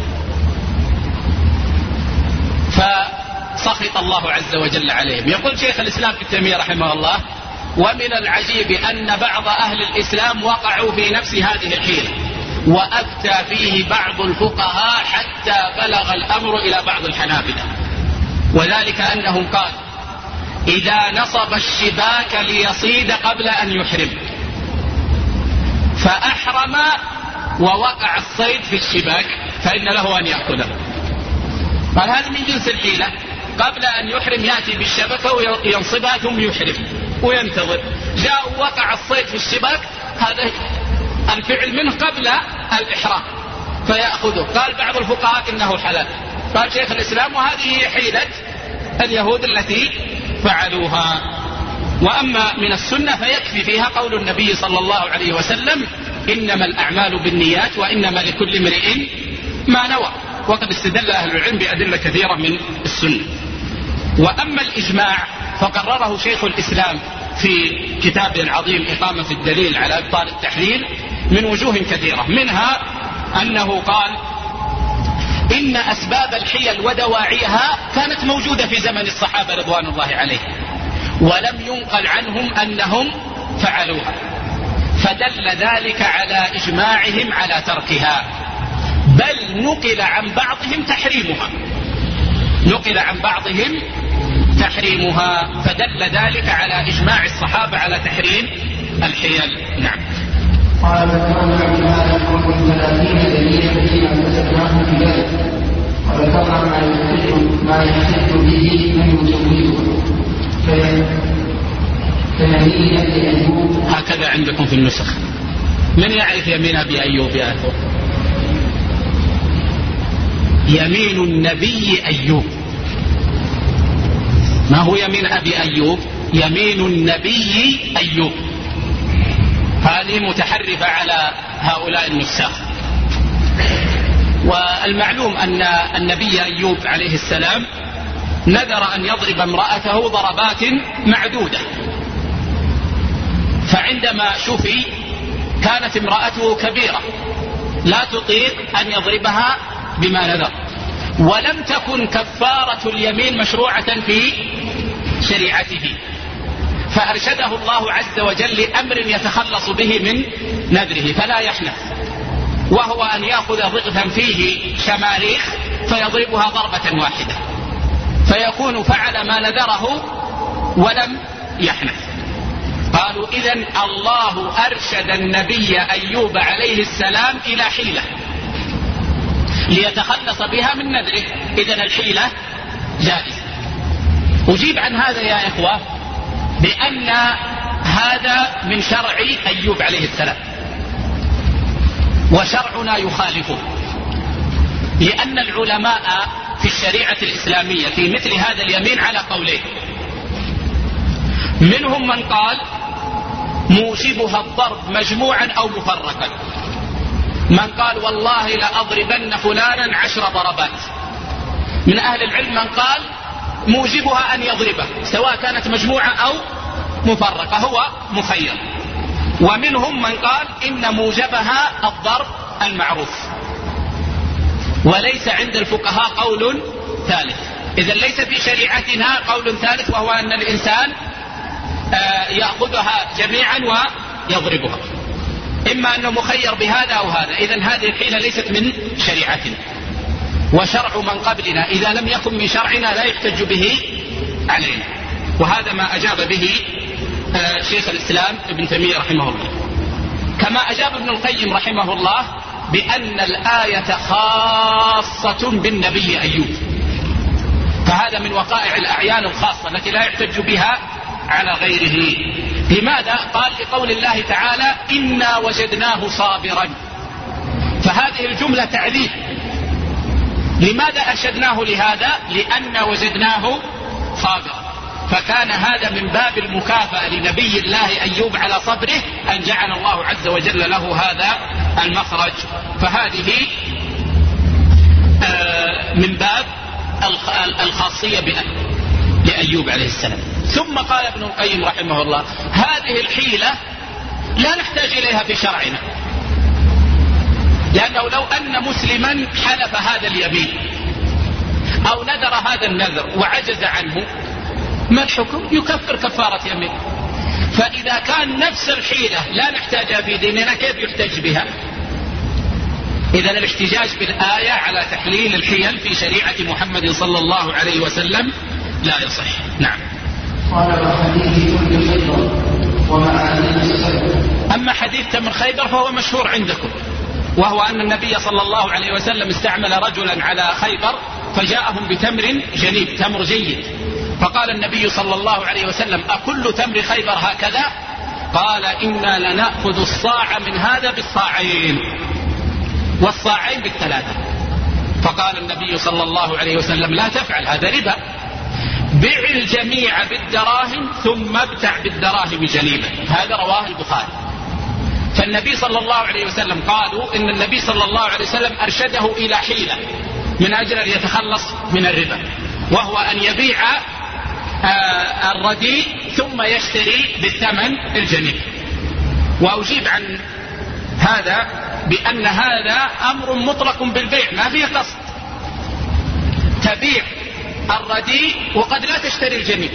فسخط الله عز وجل عليهم. يقول شيخ الإسلام ابن تيمية رحمه الله ومن العجيب أن بعض أهل الإسلام وقعوا في نفس هذه الحيلة، وأفتى فيه بعض الفقهاء حتى بلغ الأمر إلى بعض الحنابلة، وذلك أنهم قال إذا نصب الشباك ليصيد قبل أن يحرم فأحرم ووقع الصيد في الشباك فإن له أن يأخذه. قال هذا من جنس الحيلة، قبل أن يحرم يأتي بالشبكة وينصبها ثم يحرم وينتظر، جاء وقع الصيد في الشباك، هذا الفعل منه قبل الإحرام فيأخذه. قال بعض الفقهاء إنه حلال. قال شيخ الإسلام وهذه حيلة اليهود التي فعلوها. وأما من السنة فيكفي فيها قول النبي صلى الله عليه وسلم إنما الأعمال بالنيات وإنما لكل امرئ ما نوى، وقد استدل أهل العلم بأدلة كثيرة من السنة. وأما الإجماع فقرره شيخ الإسلام في كتاب عظيم إقامة الدليل على إبطال التحليل من وجوه كثيرة، منها أنه قال إن أسباب الحيل ودواعيها كانت موجودة في زمن الصحابة رضوان الله عليهم ولم ينقل عنهم أنهم فعلوها، فدل ذلك على إجماعهم على تركها، بل نقل عن بعضهم تحريمها نقل عن بعضهم تحريمها فدل ذلك على إجماع الصحابة على تحريم الحيل. نعم. قال ذكرنا بهذا القول ثلاثين دليلا فيما ذكرناه في ذلك، وذكرنا ما يحتج ما يحتج به من يجوزه فيمين ابي ايوب. هكذا عندكم في النسخ. من يعرف يمين ابي ايوب يا اخوه؟ يمين النبي ايوب، ما هو يمين ابي ايوب؟ يمين النبي ايوب. هذه متحرفة على هؤلاء النساخ. والمعلوم أن النبي أيوب عليه السلام نذر أن يضرب امرأته ضربات معدودة، فعندما شفي كانت امرأته كبيرة لا تطيق أن يضربها بما نذر، ولم تكن كفارة اليمين مشروعة في شريعته، فأرشده الله عز وجل لأمر يتخلص به من نذره فلا يحنث، وهو أن يأخذ ضغثا فيه شماريخ فيضربها ضربة واحدة فيكون فعل ما نذره ولم يحنث. قالوا إذن الله أرشد النبي أيوب عليه السلام إلى حيلة ليتخلص بها من نذره، إذن الحيلة جائزة. أجيب عن هذا يا إخوة بأن هذا من شرع أيوب عليه السلام وشرعنا يخالفه، لأن العلماء في الشريعة الإسلامية في مثل هذا اليمين على قولين. منهم من قال موجبها الضرب مجموعا أو مفرقا. من قال والله لأضربن فلانا عشر ضربات، من أهل العلم من قال موجبها أن يضربه سواء كانت مجموعة أو مفرقة، هو مخير. ومنهم من قال إن موجبها الضرب المعروف، وليس عند الفقهاء قول ثالث. إذا ليس في شريعتنا قول ثالث، وهو أن الإنسان يأخذها جميعا ويضربها، إما أنه مخير بهذا أو هذا. إذن هذه الحيلة ليست من شريعتنا، وشرع من قبلنا إذا لم يكن من شرعنا لا يحتج به علينا. وهذا ما أجاب به شيخ الإسلام ابن تيمية رحمه الله. كما أجاب ابن القيم رحمه الله بأن الآية خاصة بالنبي أيوب، فهذا من وقائع الأعيان الخاصة التي لا يحتج بها على غيره. لماذا؟ قال لقول الله تعالى إنا وجدناه صابرا، فهذه الجملة تعليل. لماذا أرشدناه لهذا؟ لأن وجدناه صابرا، فكان هذا من باب المكافأة لنبي الله أيوب على صبره، أن جعل الله عز وجل له هذا المخرج. فهذه من باب الخاصية لأيوب عليه السلام. ثم قال ابن القيم رحمه الله هذه الحيلة لا نحتاج إليها في شرعنا، لأنه لو أن مسلما حلف هذا اليمين أو نذر هذا النذر وعجز عنه، ما الحكم؟ يكفر كفارة يمين. فإذا كان نفس الحيلة لا نحتاجها في ديننا، كيف يحتج بها؟ إذن الاحتجاج بالآية على تحليل الحيل في شريعة محمد صلى الله عليه وسلم لا يصح. نعم. أما حديث تمر خيبر فهو مشهور عندكم، وهو أن النبي صلى الله عليه وسلم استعمل رجلا على خيبر فجاءهم بتمر جنيب، تمر جيد، فقال النبي صلى الله عليه وسلم أكل تمر خيبر هكذا؟ قال إنا لنأخذ الصاع من هذا بالصاعين والصاعين بالثلاثة. فقال النبي صلى الله عليه وسلم لا تفعل، هذا ربا، بع الجميع بالدراهم ثم ابتع بالدراهم جنيبا. هذا رواه البخاري. فالنبي صلى الله عليه وسلم قالوا إن النبي صلى الله عليه وسلم أرشده إلى حيلة من أجل أن يتخلص من الربا، وهو أن يبيع الرديء ثم يشتري بالثمن الجنيب. وأجيب عن هذا بأن هذا أمر مطلق بالبيع، ما فيه قصد. تبيع الرديء وقد لا تشتري الجنيب،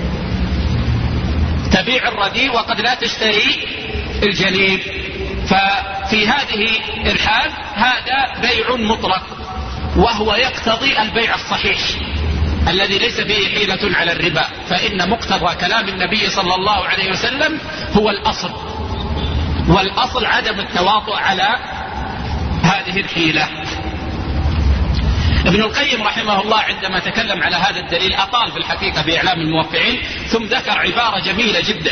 تبيع الرديء وقد لا تشتري الجنيب. ففي هذه الحال هذا بيع مطلق، وهو يقتضي البيع الصحيح الذي ليس فيه حيلة على الربا، فإن مقتضى كلام النبي صلى الله عليه وسلم هو الأصل، والأصل عدم التواطؤ على هذه الحيلة. ابن القيم رحمه الله عندما تكلم على هذا الدليل أطال في الحقيقة في إعلام الموقعين، ثم ذكر عبارة جميلة جدا،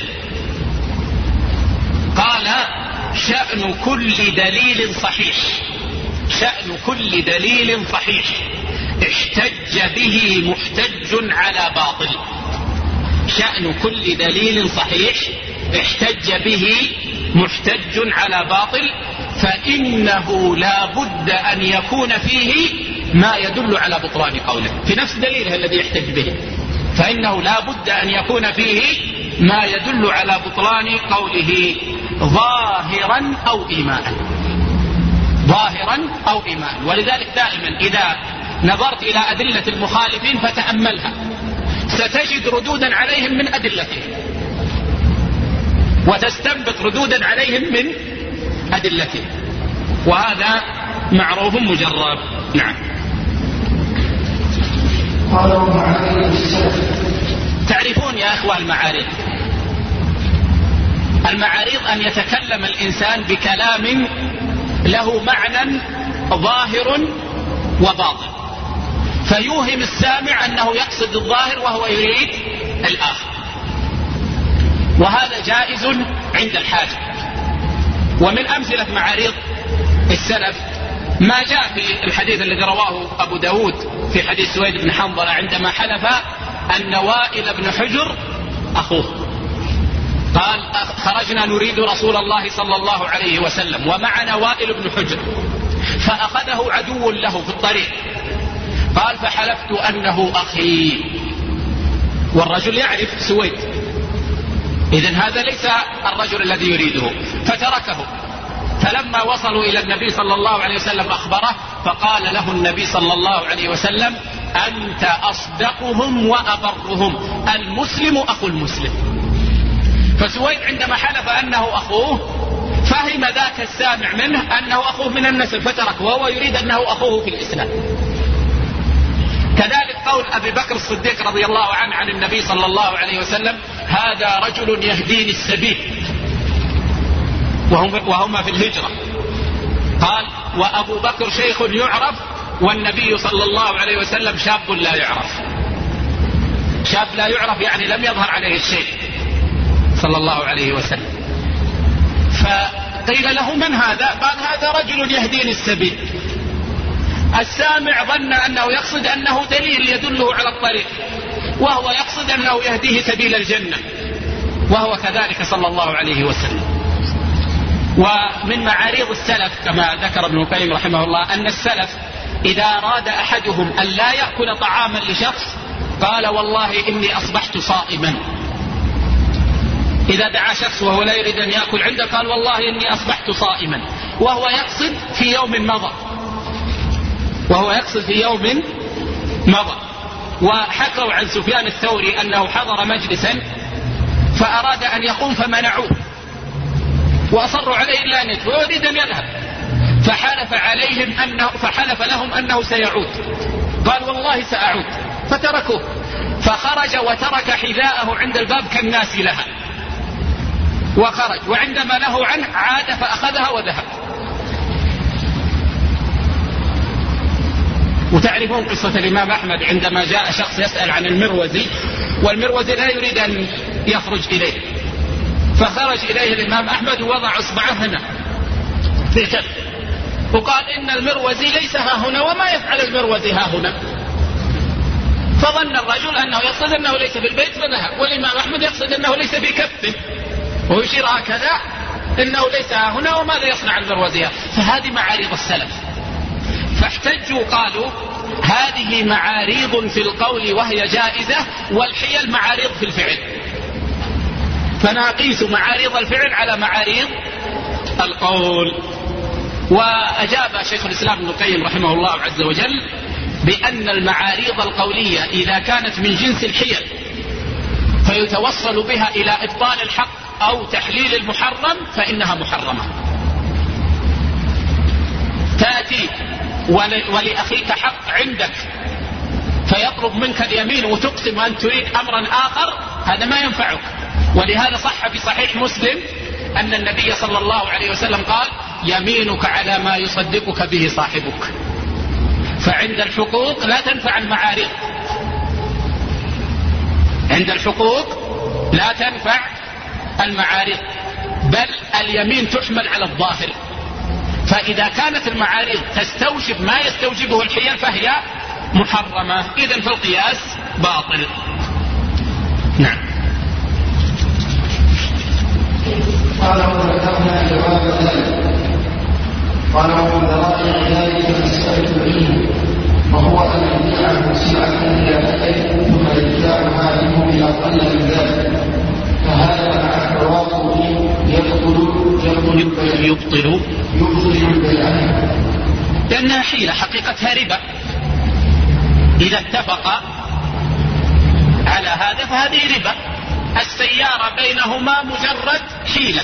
قال شأن كل دليل صحيح، شأن كل دليل صحيح احتج به محتج على باطل. شأن كل دليل صحيح احتج به محتج على باطل، فإنه لا بد أن يكون فيه ما يدل على بطلان قوله. في نفس دليله الذي يحتج به، فإنه لا بد أن يكون فيه ما يدل على بطلان قوله ظاهرا أو إيماء، ظاهرا أو إيماء. ولذلك دائما إذا نظرت إلى أدلة المخالفين فتأملها، ستجد ردودا عليهم من أدلتهم، وتستنبط ردودا عليهم من أدلتهم، وهذا معروف مجرب. نعم. تعرفون يا أخوة المعارض، المعارض أن يتكلم الإنسان بكلام له معنى ظاهر وباطن، فيوهم السامع أنه يقصد الظاهر وهو يريد الآخر، وهذا جائز عند الحاجة. ومن أمثلة معارض السلف ما جاء في الحديث الذي رواه أبو داود في حديث سويد بن حنظلة عندما حلف أن وائل بن حجر أخوه، قال خرجنا نريد رسول الله صلى الله عليه وسلم ومعنا وائل بن حجر فأخذه عدو له في الطريق. قال فحلفت أنه أخي، والرجل يعرف سويد، إذن هذا ليس الرجل الذي يريده، فتركه. فلما وصلوا إلى النبي صلى الله عليه وسلم أخبره، فقال له النبي صلى الله عليه وسلم أنت أصدقهم وأبرهم، المسلم أخو المسلم. فسويد عندما حلف أنه أخوه فهم ذاك السامع منه أنه أخوه من النسب فتركه، وهو يريد أنه أخوه في الإسلام. كذلك قول أبي بكر الصديق رضي الله عنه عن النبي صلى الله عليه وسلم هذا رجل يهديني السبيل، وهما في الهجرة. قال وأبو بكر شيخ يعرف والنبي صلى الله عليه وسلم شاب لا يعرف. شاب لا يعرف يعني لم يظهر عليه الشيء صلى الله عليه وسلم. فقيل له من هذا؟ قال هذا رجل يهديني السبيل. السامع ظن أنه يقصد أنه دليل يدله على الطريق، وهو يقصد أنه يهديه سبيل الجنة، وهو كذلك صلى الله عليه وسلم. ومن معاريض السلف كما ذكر ابن القيم رحمه الله أن السلف إذا أراد أحدهم أن لا يأكل طعاما لشخص قال والله إني أصبحت صائما. إذا دعا شخص وهو لا يريد أن يأكل عنده قال والله إني أصبحت صائما، وهو يقصد في يوم مضى، وهو يقصد في يوم مضى. وحكوا عن سفيان الثوري أنه حضر مجلسا فأراد أن يقوم فمنعوه وأصروا عليه إلا أن يدخل ويريد أن يذهب، فحلف عليهم أنه فحلف لهم أنه سيعود. قال والله سأعود، فتركوه. فخرج وترك حذاءه عند الباب كالناس لها وخرج، وعندما نهوا عنه عاد فأخذها وذهب. وتعرفون قصة الإمام أحمد عندما جاء شخص يسأل عن المروزي والمروزي لا يريد أن يخرج إليه، فخرج إليه الإمام أحمد ووضع إصبعه هنا في كف وقال إن المروزي ليس ها هنا وما يفعل المروزي ها هنا. فظن الرجل أنه يقصد أنه ليس في البيت فذهب، والإمام أحمد يقصد أنه ليس في كفه ويشير هكذا إنه ليس ها هنا وماذا يصنع المروزي. فهذه معارض السلف. فاحتجوا قالوا هذه معارض في القول وهي جائزة، والحيل معارض في الفعل، فنقيس معارض الفعل على معارض القول. وأجاب شيخ الإسلام ابن القيم رحمه الله عز وجل بأن المعارض القولية إذا كانت من جنس الحيل فيتوصل بها إلى إبطال الحق أو تحليل المحرم فإنها محرمة. تأتي ولأخيك حق عندك فيطلب منك اليمين وتقسم أن تريد أمرا آخر، هذا ما ينفعك. ولهذا صح في صحيح مسلم أن النبي صلى الله عليه وسلم قال يمينك على ما يصدقك به صاحبك. فعند الحقوق لا تنفع المعارض، عند الحقوق لا تنفع المعارض، بل اليمين تحمل على الظاهر. فإذا كانت المعارض تستوجب ما يستوجبه الحيل فهي محرمة، إذن في القياس باطل. نعم. قال وذكرنا جواب ذلك. قال ومن ذرائع ذلك مسألة العلم، وهو أن يبيعه سلعة إلى أجل ثم يبتاعها منه بأقل من ذلك، فهذا مع التواصل يبطل يبطل يبطل يبطل البيع، لأنها حيلة حقيقتها ربا. إذا اتفق على هذا فهذه ربا. السيارة بينهما مجرد حيلة،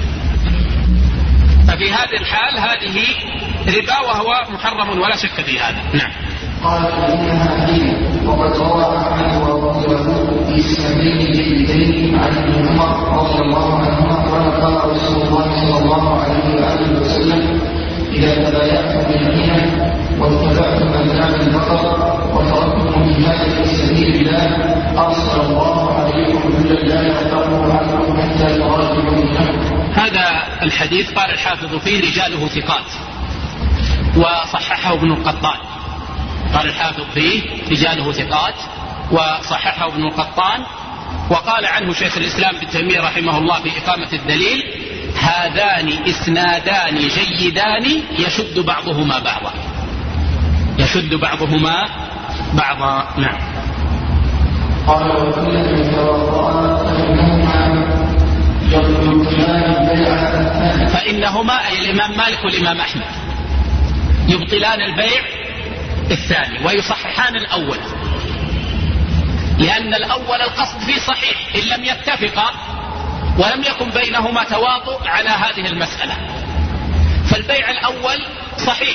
ففي هذه الحال هذه ربا وهو محرم ولا شك في هذا. نعم. قال إنها حيلة، وقد روى أحمد وغيره في سنتين جيدين عن ابن عمر رضي الله عنهما قال قال رسول الله صلى الله عليه وآله وسلم إذا تبايعتم بالعينة واتبعتم أبناء البقر وتركتم الجهاد في سبيل الله أرسل الله عليكم كل لا يقرر عنكم حتى تراجعوا الجهاد. هذا الحديث قال الحافظ فيه رجاله ثقات، وصححه ابن القطان. قال الحافظ فيه رجاله ثقات وصححه ابن القطان، وقال عنه شيخ الإسلام ابن تيمية رحمه الله في إقامة الدليل: هذان إسنادان جيدان يشد بعضهما بعضا، يشد بعضهما بعضا. نعم. قال: وكلا يتوضأ فإنهما يبطلان البيع الثاني. فإنهما أي الإمام مالك والإمام أحمد يبطلان البيع الثاني ويصححان الأول، لأن الأول القصد فيه صحيح إن لم يتفقا ولم يكن بينهما تواطؤ على هذه المسألة. فالبيع الأول صحيح،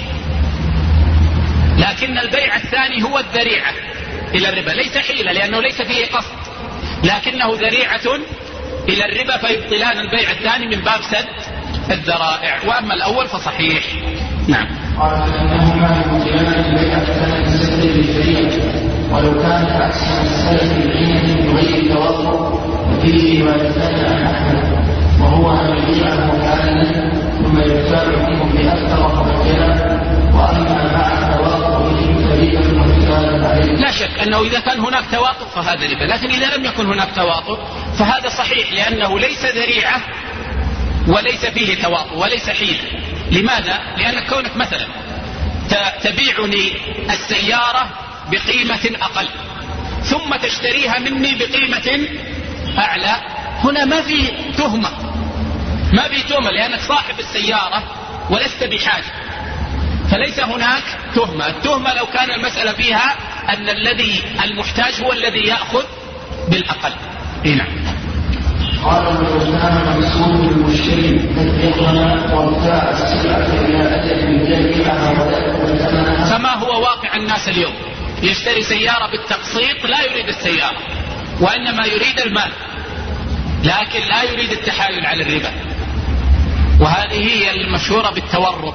لكن البيع الثاني هو الذريعة إلى الربا، ليس حيلة لأنه ليس فيه قصد، لكنه ذريعة إلى الربا، فيبطلان البيع الثاني من باب سد الذرائع. وأما الأول فصحيح. نعم. قال: فإنهما يبطلان البيع الثاني من سد الذريعة، ولو كانت عكس مسألة العين بغير توافق ففيه روايتان عن أحمد، وهو أن يبيعه حالا ثم يبتاع منه بأكثر فبجلا، وأما مع التوافق به فريقة واختلاف عليه. لا شك أنه إذا كان هناك تواطؤ فهذا ربا، لكن إذا لم يكن هناك تواطؤ فهذا صحيح، لأنه ليس ذريعة وليس فيه تواطؤ وليس حيلة. لماذا؟ لأن كونك مثلا تبيعني السيارة بقيمة أقل ثم تشتريها مني بقيمة أعلى، هنا ما في تهمة، ما في تهمة، لأنك صاحب السيارة ولست بحاجة، فليس هناك تهمة. التهمة لو كان المسألة فيها أن الذي المحتاج هو الذي يأخذ بالأقل. هنا قال: ولو كان مقصود المشتري تدبيرنا وابتاع السلعة إلى أجل يبيعها ويأخذ ثمنها، كما هو واقع الناس اليوم، يشتري سيارة بالتقسيط لا يريد السيارة وإنما يريد المال، لكن لا يريد التحايل على الربا، وهذه هي المشهورة بالتورط.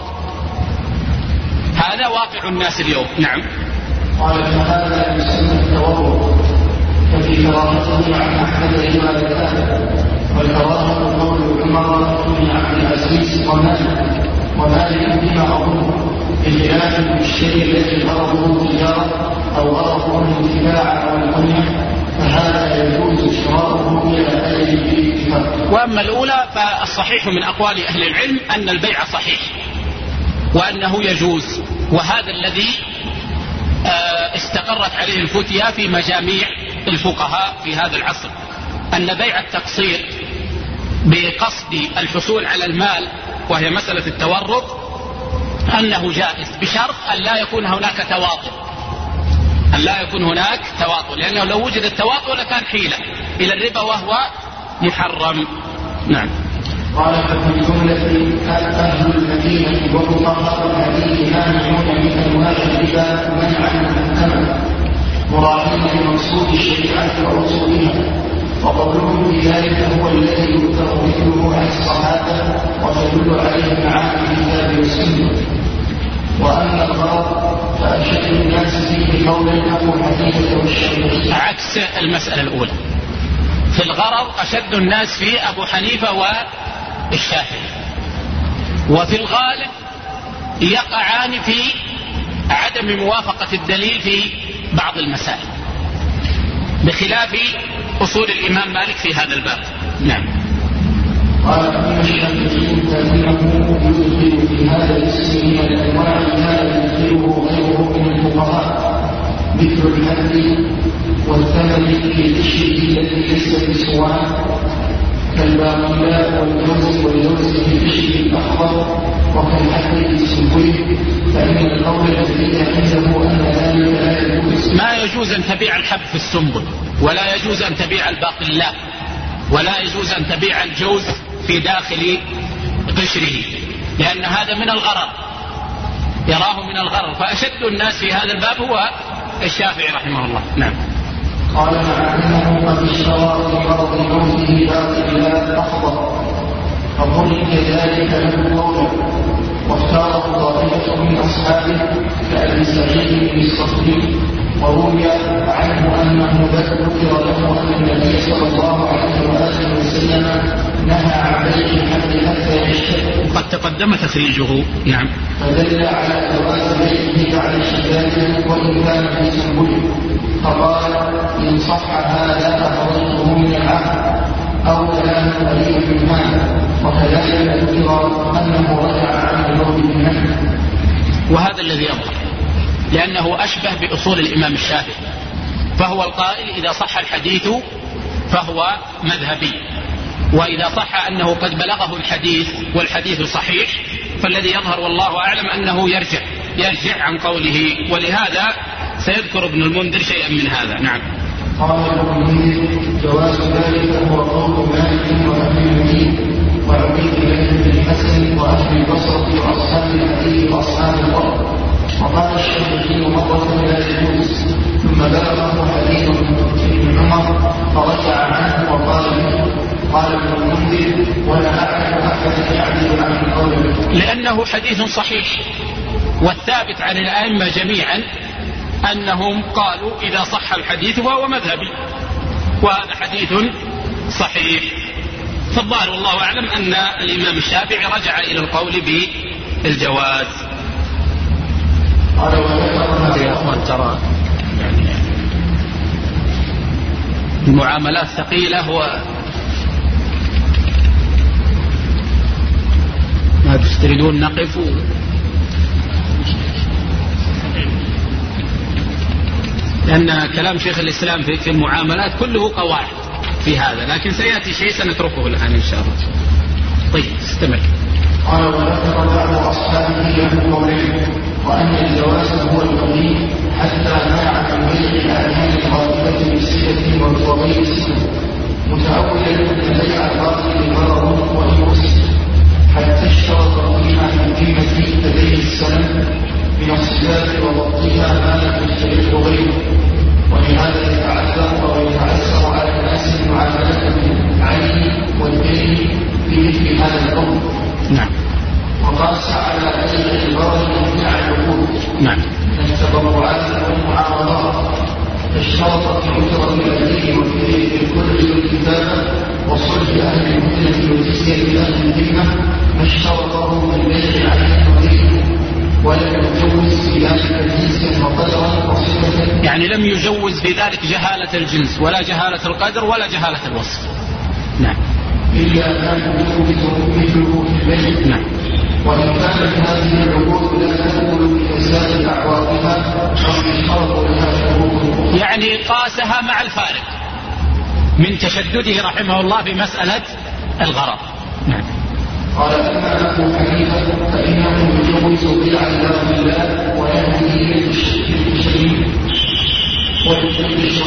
هذا واقع الناس اليوم. نعم. قال: فهذا يسمى التورط، ففي كرامته عن أحمد روايتان، والكرامة قول عمر بن عبد العزيز ومالك ومالك بما أظن، بخلاف المشتري الذي غرضه تجارة أو غرضه الانتفاع أو الغنى، فهذا يجوز شراؤه إلى أجل الاتفاق. وأما الأولى فالصحيح من أقوال أهل العلم أن البيع صحيح وأنه يجوز، وهذا الذي استقرت عليه الفتيا في مجاميع الفقهاء في هذا العصر، أن بيع التقسيط بقصد الحصول على المال وهي مسألة التورط أنه جائز، بشرط أن لا يكون هناك تواطؤ، أن لا يكون هناك تواطؤ، لأنه لو وجد التواطؤ لكان حيلة إلى الربا وهو محرم. نعم. قال: ففي الجملة أهل المدينة وفقهاء الحديث مانعون من أنواع الربا منعا محكما مراعين لمقصود الشريعة وأصولها، وقولهم بذلك هو الذي يؤثر مثله عن الصحابة وتدل عليه معاني الكتاب والسنة. وأما الغرض فأشد الناس فيه قولا أبو حنيفة والشافعي، عكس المسألة الأولى. في الغرض أشد الناس فيه أبو حنيفة والشافعي، وفي الغالب يقعان في عدم موافقة الدليل في بعض المسائل، بخلاف أصول الإمام مالك في هذا الباب. نعم. قال: فإن الشافعي فإنه يدخل في هذا الاسم من الأنواع ما يدخله غيره من الفقهاء، مثل الحد والثمن في القشر الذي ليس بسواء، كالباقلة والجوز والجوز في القشر الأخضر، وكالحد في السنبل، فإن القول الذي عنده أن ذلك لا يجوز. ما يجوز أن تبيع الحب في السنبل، ولا يجوز أن تبيع الباقلة، ولا يجوز أن تبيع الجوز في داخل قشره، لأن هذا من الغرر، يراه من الغرر، فأشد الناس في هذا الباب هو الشافعي رحمه الله. نعم. قال: مع أنه قد اشترى في مرض موته باقلة أخضر فقل كذلك له قولا، واختاره طائفة من أصحابه كأبي سعيد بن الصخري، وروي عنه أنه ذكر له أن النبي صلى الله عليه وآله وسلم نهى عن بيع الحد حتى يشتد، قد تقدم تخريجه. نعم. فدل على جواز بيعه بعد اشتداده وإن كان في سنبله، فقال: إن صح هذا أخرج لأنه أشبه بأصول الإمام الشافعي، فهو القائل إذا صح الحديث فهو مذهبي، وإذا صح أنه قد بلغه الحديث والحديث صحيح فالذي يظهر والله أعلم أنه يرجع يرجع عن قوله، ولهذا سيذكر ابن المنذر شيئا من هذا. نعم. قال ابن المنذر جواز ذلك هو قول مالك وأهل المدين وعبيد الله بن الحسن وأهل البصرة وأصحاب الحديث وأصحاب الأرض. وقال الشافعي مرة لا يجوز، ثم بلغه حديث ابن عمر فرجع عنه وقال قال ابن المنذر ولا أعلم أحد يعدل عن القول، لأنه حديث صحيح، والثابت عن الأئمة جميعا أنهم قالوا إذا صح الحديث فهو مذهبي، وهذا حديث صحيح. فالظاهر والله أعلم أن الإمام الشافعي رجع إلى القول بالجواز. يا أخوان ترى يعني المعاملات ثقيلة، و ما تريدون نقف و... لأن كلام شيخ الإسلام في المعاملات كله قواعد في هذا، لكن سيأتي شيء سنتركه الآن إن شاء الله. طيب استمر. قال وذكر بعض أصحابه له قولين، وأن الجواز هو القديم حتى منع من بيع الأعيان الخاطئة بصفة وغير صفة، متأولا أن بيع الباطل ضرر ويوسف، حتى اشترط فيها من قيمة تدين السلم من الصفات وضبطها ما لم يشترطه غيره، ولهذا يتعذر ويتعسر على الناس المعاملة بالعين والدين في مثل هذا القول. نعم. وقاس على أي عبارة من العقود نعم التبرعات والمعارضات، اشترط في عذر الأدين وفي الكل والكتابة وصلح أهل المدنة والجزية أهل الذمة ما اشترطه من بيع العين وغيره، ولم يجوز في ذلك جنسا وقدرا وصفة، يعني لم يجوز في ذلك جهالة الجنس ولا جهالة القدر ولا جهالة الوصف. نعم. إلا أن يجوز مثله في البيت. نعم. وإن كانت هذه العقود لا تدخل بفساد أعواقها أو يشترط لها شروط، يعني قاسها مع الفارق من تشدده رحمه الله في مسألة الغرض. نعم. قال أما أبو حنيفة فإنه يجوز بيع الله الله ويهدي إليه الشريك ويجوز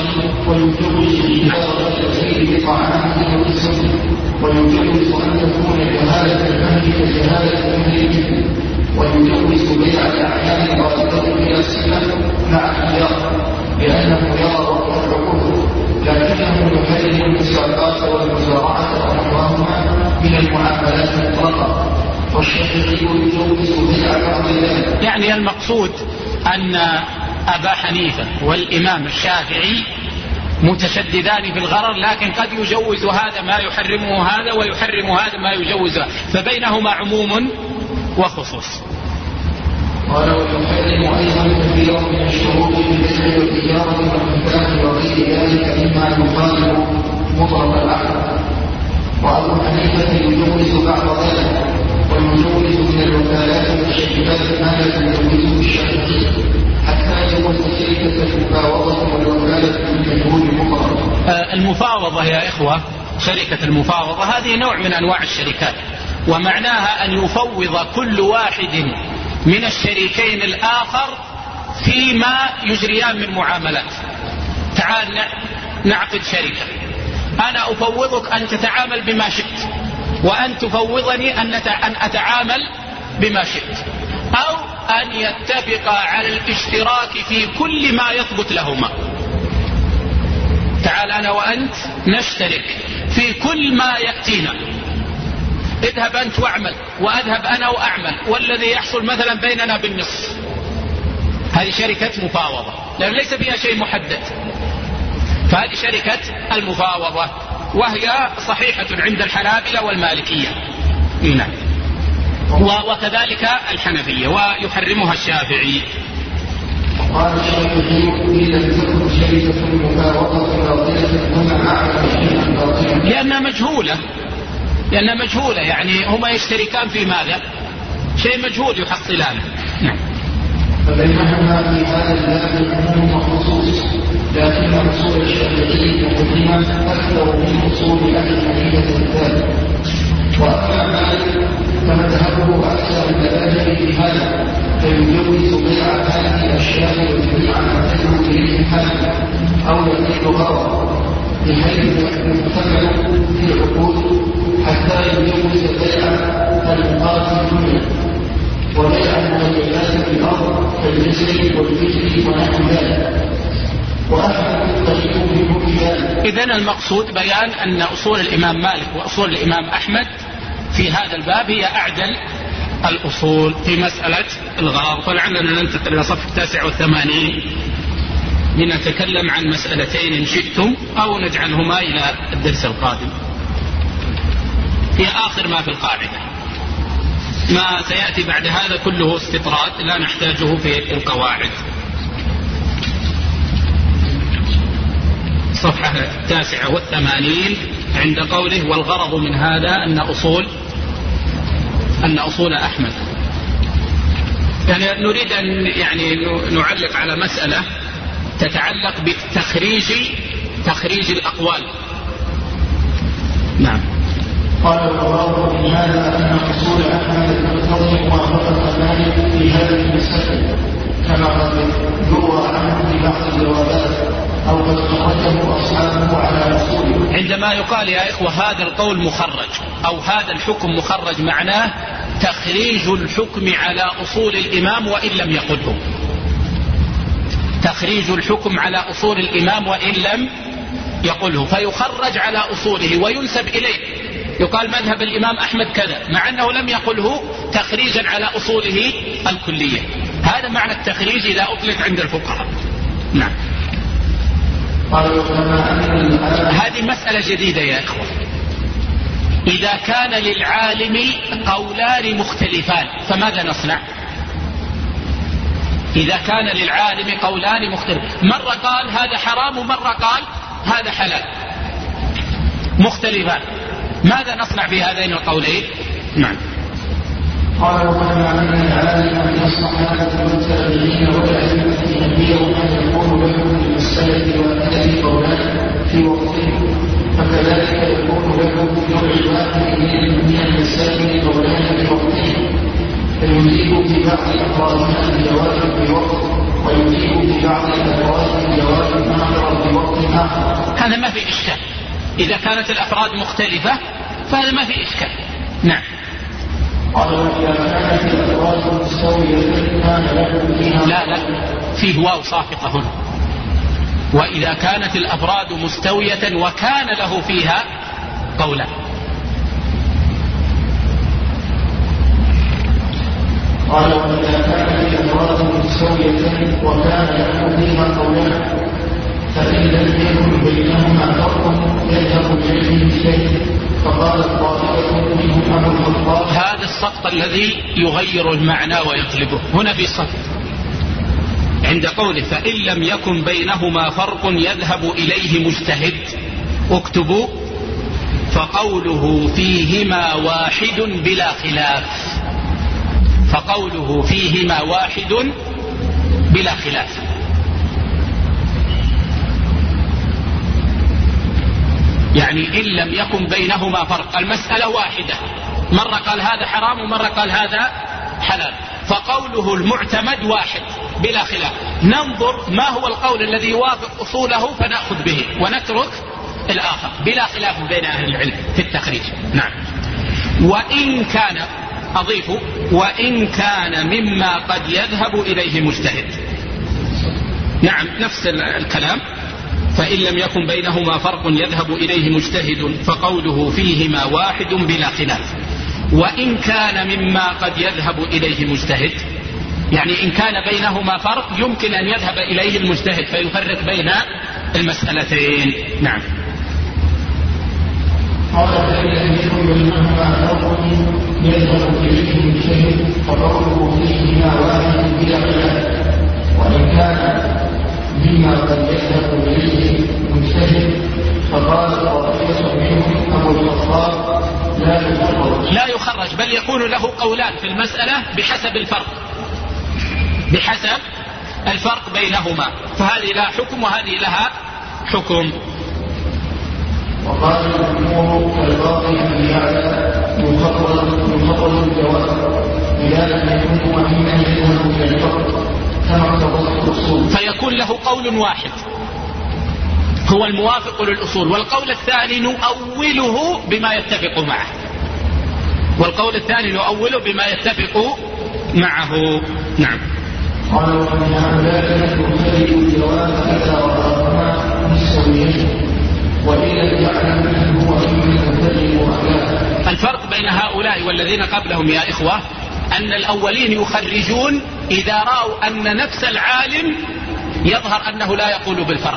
إجارة الأسير بطعامه وكسوته، ويجوز أن تكون جهالة الأهل كجهالة أهل الإثم، ويجوز بيع الأعيان الراغبة إلى الصفة مع الخيار لأنه يرى وقت العقود، لكنه يحرم المساقات والمزارعة ونحوهما من المعاملات المطلقة، والشافعي يجوز بيع بعض ذلك. يعني المقصود أن أبا حنيفة والإمام الشافعي متشددان في الغرر، لكن قد يجوز هذا ما يحرمه هذا ويحرم هذا ما يجوزه، فبينهما عموم وخصوص. قال ويحرم أيضا كثيرا من الشروط في البيع والإجارة والمكان وغير ذلك مما يخالف مطلق العقد. وأبو حنيفة يجوز بعض ذلك، ويجوز من الوكالات والشركات ما لا يجوزه الشافعي، حتى يجوز شركة المفاوضة والوكالة بالمجهول المطلق. المفاوضة يا إخوة، شركة المفاوضة هذه نوع من أنواع الشركات، ومعناها أن يفوض كل واحد من الشريكين الآخر فيما يجريان من معاملات. تعال نعقد شركة، أنا أفوضك أن تتعامل بما شئت، وأن تفوضني أن أتعامل بما شئت، أو أن يتفقا على الاشتراك في كل ما يثبت لهما. تعال أنا وأنت نشترك في كل ما يأتينا، اذهب أنت واعمل وأذهب أنا وأعمل، والذي يحصل مثلا بيننا بالنصف. هذه شركة مفاوضة لأن ليس فيها شيء محدد، فهذه شركة المفاوضة، وهي صحيحة عند الحنابلة والمالكية. نعم. وكذلك الحنفية، ويحرمها الشافعي. قال الشافعي إذا تكون شركة المفاوضة باطلة هما أعلم شيئا باطلا، لأنها مجهولة لأنها مجهولة يعني هما يشتركان في ماذا؟ شيء مجهول يحصلانه. نعم. فبينهما في هذا الباب عموم وخصوص، لكن أصول الشافعي مقدمة أكثر من أصول أهل الحديث الثالث. وأما مالك فمذهبه أكثر المذاهب في هذا، فيجوز بيع هذه الأشياء ويبيع ما تدعو إليه حاجة أو يزيد غرض، بحيث يحتمل في العقود حتى يجوز بيع المقاصد الدنيا وبيع المغيرات في الأرض كالجسر والفجر ونحو ذلك. إذن المقصود بيان أن أصول الإمام مالك وأصول الإمام أحمد في هذا الباب هي أعدل الأصول في مسألة الغرض. فلعلنا ننتقل إلى صفحة التاسع والثمانين لنتكلم عن مسألتين إن شئتم، أو نجعلهما إلى الدرس القادم. في آخر ما في القاعدة، ما سيأتي بعد هذا كله استطراد لا نحتاجه في القواعد. صفحة التاسعة والثمانين عند قوله والغرض من هذا أن أصول أن أصول أحمد. يعني نريد أن يعني نعلق على مسألة تتعلق بتخريج تخريج الأقوال. نعم. قال الغرض من هذا أن أصول أحمد تنتظم موافقة مالك في هذه المسألة، كما قد يروى عنه في بعض الجوابات أو قد خرجه أصحابه على أصوله. عندما يقال يا إخوة هذا القول مخرج أو هذا الحكم مخرج، معناه تخريج الحكم على أصول الإمام وإن لم يقله. تخريج الحكم على أصول الإمام وإن لم يقله، فيخرج على أصوله وينسب إليه، يقال مذهب الإمام أحمد كذا مع أنه لم يقله تخريجا على أصوله الكلية. هذا معنى التخريج إذا أطلق عند الفقهاء. نعم. هذه مسألة جديدة يا إخوة. إذا كان للعالم قولان مختلفان فماذا نصنع؟ إذا كان للعالم قولان مختلفان، مرة قال هذا حرام ومرة قال هذا حلال، مختلفان، ماذا نصنع في هذين القولين؟ نعم. قال وكما أن العالم أن الصحابة والتابعين والأئمة ينبغي أن يكون لهم في المسألة والأدب قولان في وقته، فكذلك يكون لهم في نوع واحد من المسائل قولان في وقته، فيجيب في بعض أفرادها الجواب في وقت ويجيب في بعض الأفراد الجواب آخر في وقت آخر. هذا ما في إشكال. إذا كانت الأفراد مختلفة فهذا ما في إشكال. نعم. لا لا فيه واو ساقطة هنا. وإذا كانت الأفراد مستوية وكان له فيها قولا. قال وإذا كانت الأفراد مستوية وكان له فيها قولا فإن لم يكن بينهما فرق يذهب إليه الشيء. فقالت طائفة منهم أبو الخطاب. هذا السقط الذي يغير المعنى ويقلبه. هنا في سقط عند قوله فإن لم يكن بينهما فرق يذهب إليه مجتهد، اكتبوا فقوله فيهما واحد بلا خلاف. فقوله فيهما واحد بلا خلاف. يعني إن لم يكن بينهما فرق، المسألة واحدة، مرة قال هذا حرام ومرة قال هذا حلال، فقوله المعتمد واحد بلا خلاف. ننظر ما هو القول الذي يوافق أصوله فنأخذ به ونترك الآخر بلا خلاف بين أهل العلم في التخريج. نعم. وإن كان، أضيف وإن كان مما قد يذهب إليه مجتهد. نعم نفس الكلام. فإن لم يكن بينهما فرق يذهب إليه مجتهد فقوله فيهما واحد بلا خلاف. وإن كان مما قد يذهب إليه مجتهد، يعني إن كان بينهما فرق يمكن أن يذهب إليه المجتهد فيفرق بين المسألتين. نعم. قال فإن لم يكن بينهما فرق يذهب إليه المجتهد فقوله فيهما واحد بلا خلاف. وإن كان مما قد يذهب إليه مجتهد فقال طائفة منهم أبو الخطاب لا يخرج. لا يخرج بل يكون له قولان في المسألة بحسب الفرق. بحسب الفرق بينهما، فهذه لها حكم وهذه لها حكم. وقال الجمهور كالباقي أن يعلى يخطر الجواب إذا لم يكن مهما يكون إلى الفرق كما اقتضت الأصول، فيكون له قول واحد هو الموافق للأصول، والقول الثاني نؤوله بما يتفق معه، والقول الثاني نؤوله بما يتفق معه. نعم. قال ومن هؤلاء يختلف الجواب إذا رأى مستويين وإذا يعلم أنه هو يختلف أخلاقه. الفرق بين هؤلاء والذين قبلهم يا إخوة أن الأولين يخرجون إذا رأوا أن نفس العالم يظهر أنه لا يقول بالفرق،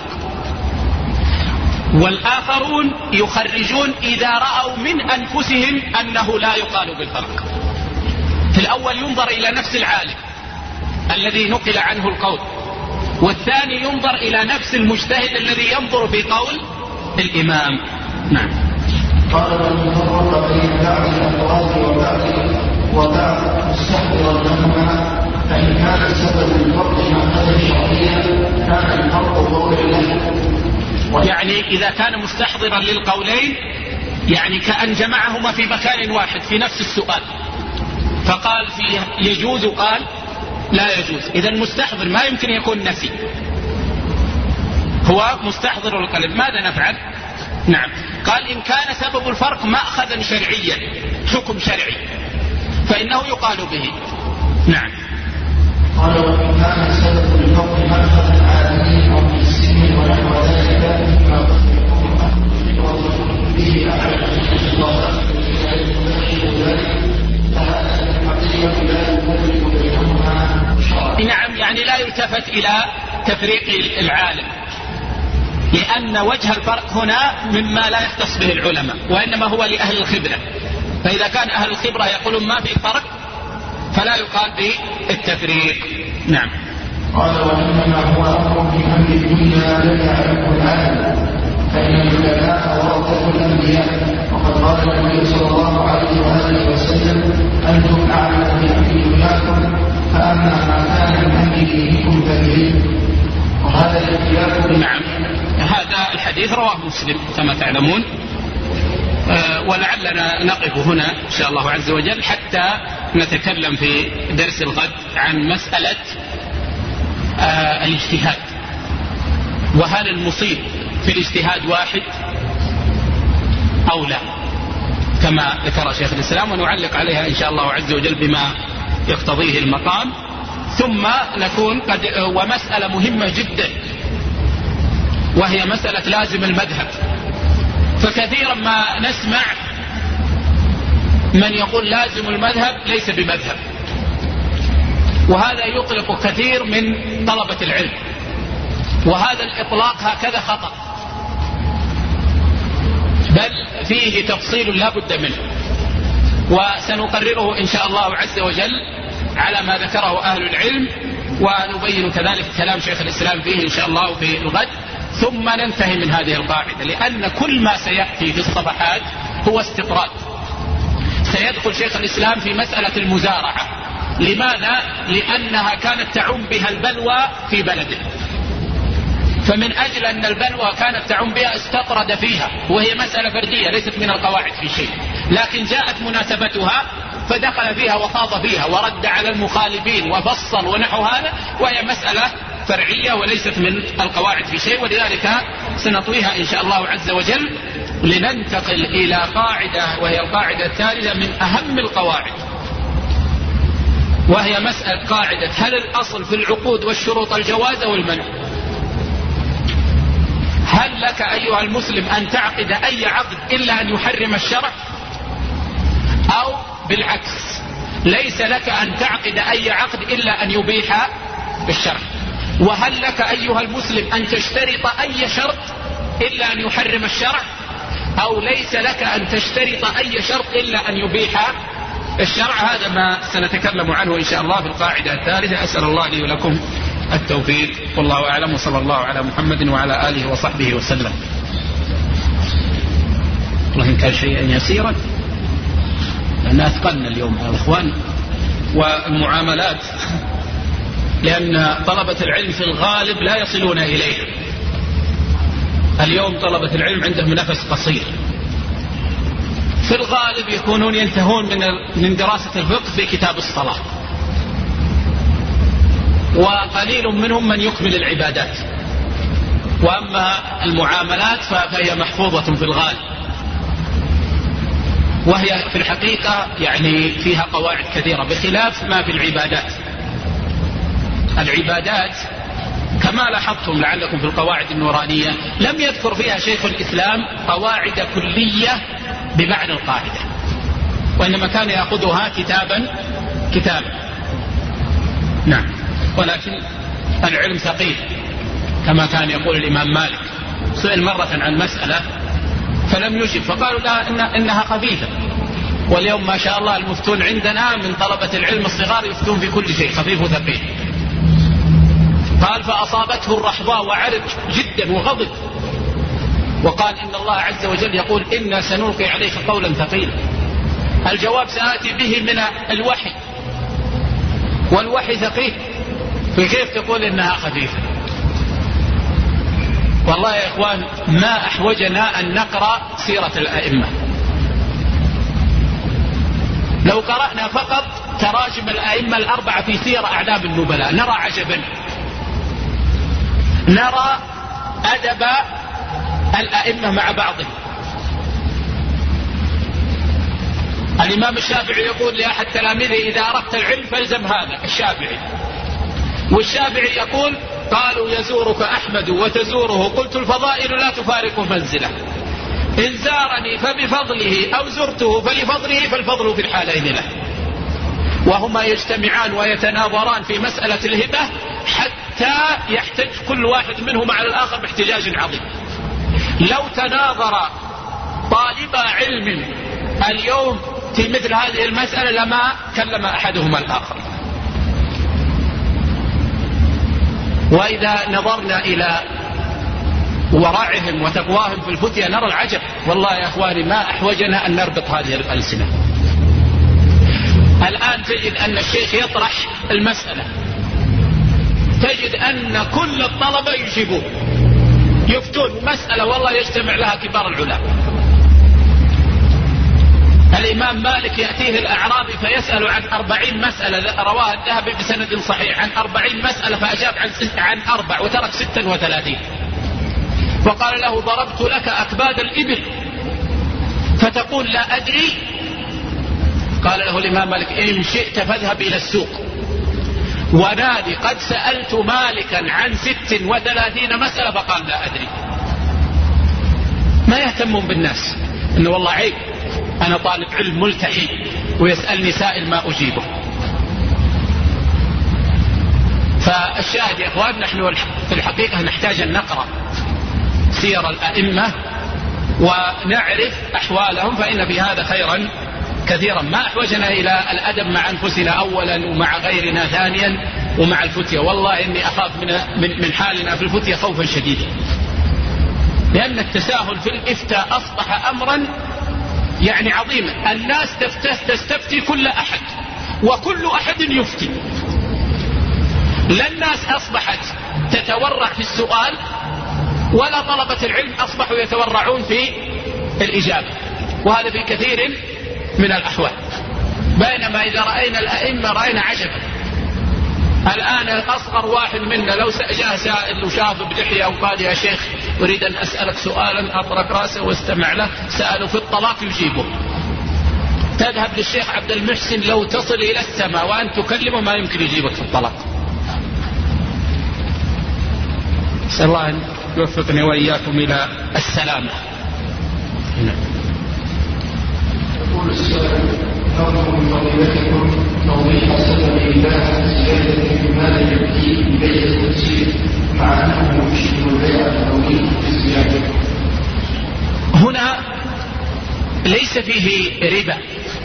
والآخرون يخرجون إذا رأوا من أنفسهم أنه لا يقال بالفرق. في الأول ينظر إلى نفس العالم الذي نقل عنه القول، والثاني ينظر إلى نفس المجتهد الذي ينظر في قول الإمام. نعم. قال ومن فرق بين بعض الأفراد وبعض وبعض مستحضرا لهما فإن كان سبب الفرق مأخذا شرعيا كان الفرق ضرورا له. يعني إذا كان مستحضرا للقولين، يعني كأن جمعهما في مكان واحد في نفس السؤال، فقال فيه يجوز وقال لا يجوز، إذا المستحضر ما يمكن يكون نسي، هو مستحضر القلب، ماذا نفعل؟ نعم. قال إن كان سبب الفرق مأخذا شرعيا، حكم شرعي، فإنه يقال به. نعم. قال وإن كان سبب الفرق مأخذا عادي أو في السن ونحو ذلك مما به أحد الله نعم، يعني لا يلتفت إلى تفريق العالم، لأن وجه الفرق هنا مما لا يختص به العلماء، وإنما هو لأهل الخبرة، فإذا كان أهل الخبرة يقولون ما في فرق فلا يقال بالتفريق. نعم. قال وإنما هو أمر في أمر الدنيا لا يعرفه العالم، فإن العلماء ورثة الأنبياء، وقد قال النبي صلى الله عليه وآله وسلم أنتم أعلم بأمر دنياكم فأما ما كان من أمر دينكم فإليه. وهذا الاختلاف. نعم، هذا الحديث رواه مسلم كما تعلمون، أه ولعلنا نقف هنا إن شاء الله عز وجل حتى نتكلم في درس الغد عن مسألة أه الاجتهاد، وهل المصيب في الاجتهاد واحد أو لا كما ذكر شيخ الإسلام، ونعلق عليها إن شاء الله عز وجل بما يقتضيه المقام، ثم نكون قد ومسألة مهمة جدا وهي مسألة لازم المذهب. فكثيرا ما نسمع من يقول لازم المذهب ليس بمذهب، وهذا يطلق كثير من طلبة العلم، وهذا الإطلاق هكذا خطأ، بل فيه تفصيل لا بد منه، وسنقرره إن شاء الله عز وجل على ما ذكره أهل العلم، ونبين كذلك كلام شيخ الإسلام فيه إن شاء الله في الغد، ثم ننتهي من هذه القاعدة، لأن كل ما سيأتي في الصفحات هو استطراد. سيدخل شيخ الإسلام في مسألة المزارعة، لماذا؟ لأنها كانت تعم بها البلوى في بلده، فمن أجل أن البلوى كانت تعم بها استطرد فيها، وهي مسألة فردية ليست من القواعد في شيء، لكن جاءت مناسبتها فدخل فيها وخاض فيها ورد على المخالفين وفصل ونحو هذا، وهي مسألة فرعية وليست من القواعد في شيء، ولذلك سنطويها إن شاء الله عز وجل لننتقل إلى قاعدة وهي القاعدة الثالثة من أهم القواعد، وهي مسألة قاعدة هل الأصل في العقود والشروط الجواز والمنع؟ هل لك أيها المسلم أن تعقد أي عقد إلا أن يحرم الشرع، أو بالعكس ليس لك أن تعقد أي عقد إلا أن يبيح الشرع؟ وهل لك أيها المسلم أن تشترط أي شرط إلا أن يحرم الشرع، أو ليس لك أن تشترط أي شرط إلا أن يبيح الشرع؟ هذا ما سنتكلم عنه إن شاء الله في القاعدة الثالثة. أسأل الله لي ولكم التوفيق، والله أعلم، وصلى الله على محمد وعلى آله وصحبه وسلم. والله إن كان شيئا يسيرا، لأن أثقلنا اليوم يا إخوان، والمعاملات لأن طلبة العلم في الغالب لا يصلون إليه. اليوم طلبة العلم عندهم نفس قصير، في الغالب يكونون ينتهون من من دراسة الفقه في كتاب الصلاة، وقليل منهم من يكمل العبادات، وأما المعاملات فهي محفوظة في الغالب، وهي في الحقيقة يعني فيها قواعد كثيرة بخلاف ما في العبادات. العبادات كما لاحظتم لعلكم في القواعد النورانية لم يذكر فيها شيخ الإسلام قواعد كلية بمعنى القاعدة، وإنما كان يأخذها كتابا كتابا. نعم. ولكن العلم ثقيل كما كان يقول الإمام مالك، سئل مرة عن مسألة فلم يجب، فقالوا لا إن إنها خفيفة. واليوم ما شاء الله المفتون عندنا من طلبة العلم الصغار يفتون في كل شيء خفيف وثقيل. قال فأصابته الرحضاء وعرج جدا وغضب، وقال إن الله عز وجل يقول إنا سنلقي عليك قولا ثقيلا. الجواب سآتي به من الوحي، والوحي ثقيل، فكيف تقول إنها خفيفة؟ والله يا إخوان ما أحوجنا أن نقرأ سيرة الأئمة. لو قرأنا فقط تراجم الأئمة الأربعة في سير أعلام النبلاء نرى عجبا، نرى أدب الأئمة مع بعضهم. الإمام الشافعي يقول لأحد تلاميذه إذا أردت العلم فالزم هذا الشافعي، والشافعي يقول قالوا يزورك أحمد وتزوره، قلت الفضائل لا تفارق منزله، إن زارني فبفضله أو زرته فلفضله، فالفضل في الحالين له. وهما يجتمعان ويتناظران في مسألة الهبة حتى يحتج كل واحد منهما على الآخر باحتجاج عظيم. لو تناظر طالب علم اليوم في مثل هذه المسألة لما كلم أحدهما الآخر. وإذا نظرنا إلى ورعهم وتقواهم في الفتية نرى العجب. والله يا أخواني ما أحوجنا أن نربط هذه الألسنة. الآن تجد أن الشيخ يطرح المسألة، تجد أن كل الطلبة يجيبون يفتون مسألة والله يجتمع لها كبار العلماء. الإمام مالك يأتيه الأعرابي فيسأل عن أربعين مسألة رواها الذهبي بسند صحيح عن أربعين مسألة فأجاب عن, عن أربع وترك ستا وثلاثين، فقال له ضربت لك أكباد الإبل فتقول لا أدري؟ قال له الإمام مالك إن شئت فاذهب إلى السوق ونادي قد سألت مالكا عن ست وثلاثين مسألة فقال لا أدري. ما يهتمون بالناس إنه والله عيب أنا طالب علم ملتحي ويسألني سائل ما أجيبه. فالشاهد يا إخوان نحن في الحقيقة نحتاج أن نقرأ سير الأئمة ونعرف أحوالهم، فإن في هذا خيرا كثيرا. ما أحوجنا إلى الأدب مع أنفسنا أولا ومع غيرنا ثانيا ومع الفتية. والله إني أخاف من من حالنا في الفتية خوفا شديدا، لأن التساهل في الإفتاء أصبح أمرا يعني عظيما. الناس تستفتي كل أحد وكل أحد يفتي. لا الناس أصبحت تتورع في السؤال ولا طلبة العلم أصبحوا يتورعون في الإجابة، وهذا في كثير من الأحوال. بينما إذا رأينا الأئمة رأينا عجبا. الآن الأصغر واحد منا لو جاء سائل وشاف بلحية وقال يا شيخ أريد أن أسألك سؤالا أطرق رأسه واستمع له، سأله في الطلاق يجيبه. تذهب للشيخ عبد المحسن لو تصل إلى السماء وأن تكلمه ما يمكن يجيبك في الطلاق. أسأل الله أن يوفقني وإياكم إلى السلامة. يقول السؤال نرجو من فضيلتكم توضيح سبب إباحة الزيادة في مال يبكي ببيع التفسير مع أنه يشبه البيع الأولي في الزيادة. هنا ليس فيه ربا،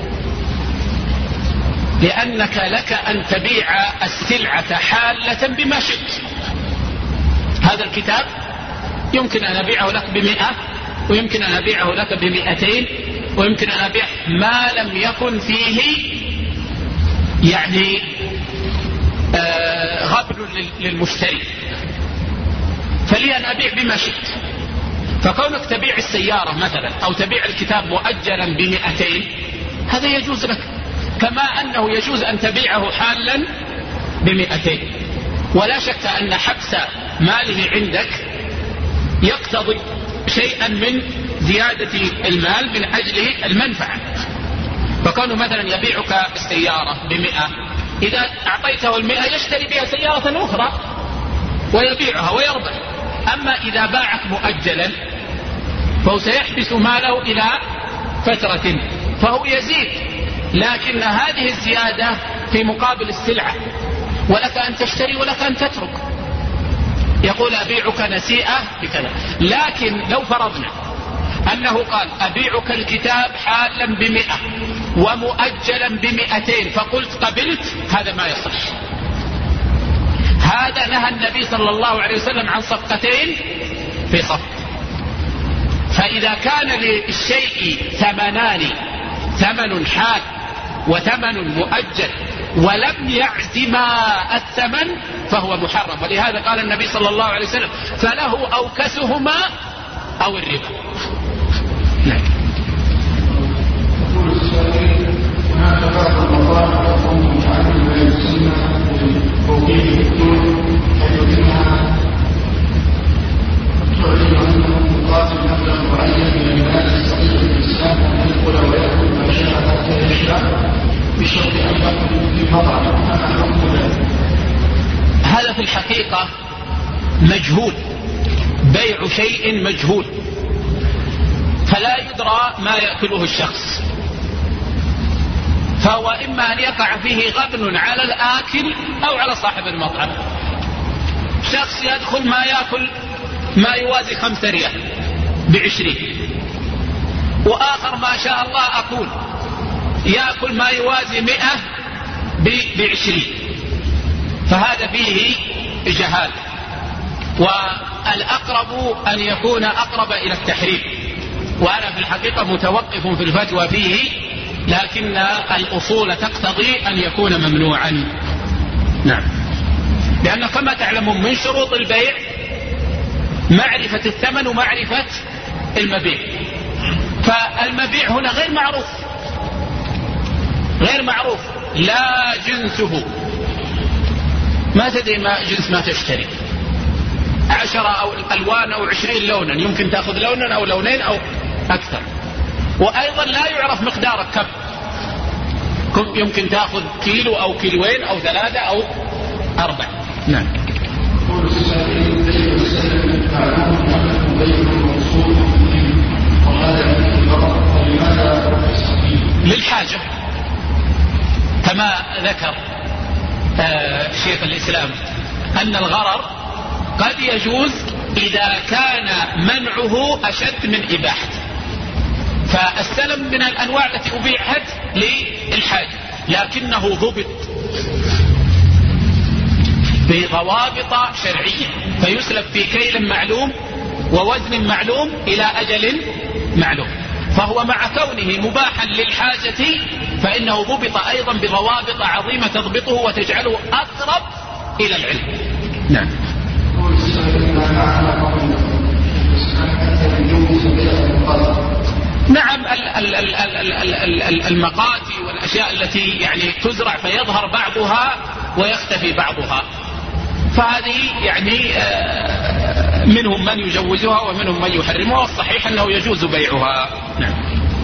لأنك لك أن تبيع السلعة حالة بما شئت. هذا الكتاب يمكن أن أبيعه لك بمئة ويمكن أن أبيعه لك بمئتين ويمكن أن أبيع ما لم يكن فيه يعني آه غبن قبل للمشتري، فلي أن أبيع بما شئت. فكونك تبيع السيارة مثلا أو تبيع الكتاب مؤجلا بمئتين هذا يجوز لك، كما أنه يجوز أن تبيعه حالا بمئتين. ولا شك أن حبس ماله عندك يقتضي شيئا من زيادة المال من أجل المنفعة. فكونه مثلا يبيعك السيارة بمئة، إذا أعطيته المئة يشتري بها سيارة أخرى ويبيعها ويربح. أما إذا باعك مؤجلا فهو سيحبس ماله إلى فترة فهو يزيد، لكن هذه الزيادة في مقابل السلعة، ولك أن تشتري ولك أن تترك. يقول أبيعك نسيئة بكذا. لكن لو فرضنا أنه قال أبيعك الكتاب حالا بمئة ومؤجلا بمئتين فقلت قبلت، هذا ما يصح. هذا نهى النبي صلى الله عليه وسلم عن صفقتين في صفقة. فإذا كان للشيء ثمنان، ثمن حال وثمن مؤجل، ولم يعزما الثمن فهو محرم. ولهذا قال النبي صلى الله عليه وسلم فله أوكسهما أو الربا. نعم. يقول السائل: هناك بعض المطاعم تقوم بتعلم ما يسمى بتوقيت الدخول، حيث انها تعلن انه مقابل مبلغ معين من المال يستطيع الانسان ان يدخل ويأكل ما شاء حتى يشبع بشرط ان يأكل في مطعم. هذا في الحقيقة مجهول، بيع شيء مجهول، فلا يدرى ما يأكله الشخص، فهو إما أن يقع فيه غبن على الآكل أو على صاحب المطعم. شخص يدخل ما يأكل ما يوازي خمسة ريال بعشرين، وآخر ما شاء الله أقول يأكل ما يوازي مئة بعشرين، فهذا فيه جهال. والأقرب أن يكون أقرب إلى التحريم، وأنا في الحقيقة متوقف في الفتوى فيه، لكن الأصول تقتضي أن يكون ممنوعا. نعم. لأن كما تعلمون من شروط البيع معرفة الثمن ومعرفة المبيع، فالمبيع هنا غير معروف، غير معروف لا جنسه، ما تدري ما جنس ما تشتري، عشرة أو ألوان أو عشرين لونا، يمكن تأخذ لونا أو لونين أو أكثر. وأيضا لا يعرف مقدارك كم، يمكن تأخذ كيلو أو كيلوين أو ثلاثة أو أربع. نعم. للحاجة كما ذكر آه شيخ الإسلام أن الغرر قد يجوز إذا كان منعه أشد من إباحته. فالسلم من الأنواع التي أبيعت للحاجة، لكنه ضبط بضوابط شرعية، فيسلب في كيل معلوم ووزن معلوم إلى أجل معلوم. فهو مع كونه مباحا للحاجة فإنه ضبط أيضا بضوابط عظيمة تضبطه وتجعله أقرب إلى العلم. نعم. نعم. المقاتي والأشياء التي يعني تزرع فيظهر بعضها ويختفي بعضها، فهذه يعني منهم من يجوزها ومنهم من يحرمها، والصحيح أنه يجوز بيعها. نعم.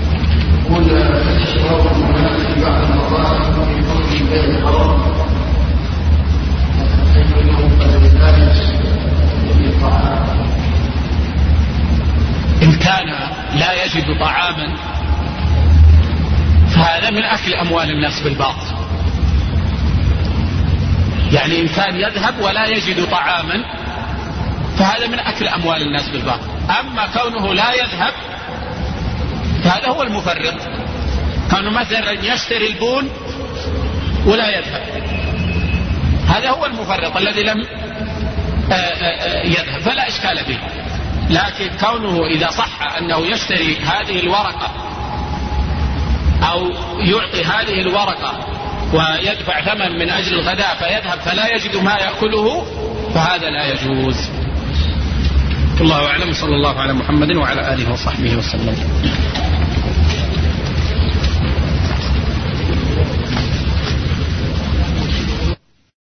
إن كان لا يجد طعاما فهذا من أكل أموال الناس بالباطل. يعني إن كان يذهب ولا يجد طعاما فهذا من أكل أموال الناس بالباطل. أما كونه لا يذهب فهذا هو المفرط، كونه مثلا يشتري البون ولا يذهب، هذا هو المفرط الذي لم يذهب، فلا إشكال به. لكن كونه إذا صح أنه يشتري هذه الورقة أو يعطي هذه الورقة ويدفع ثمن من أجل الغداء فيذهب فلا يجد ما يأكله فهذا لا يجوز. الله أعلم. صلى الله على محمد وعلى آله وصحبه وسلم.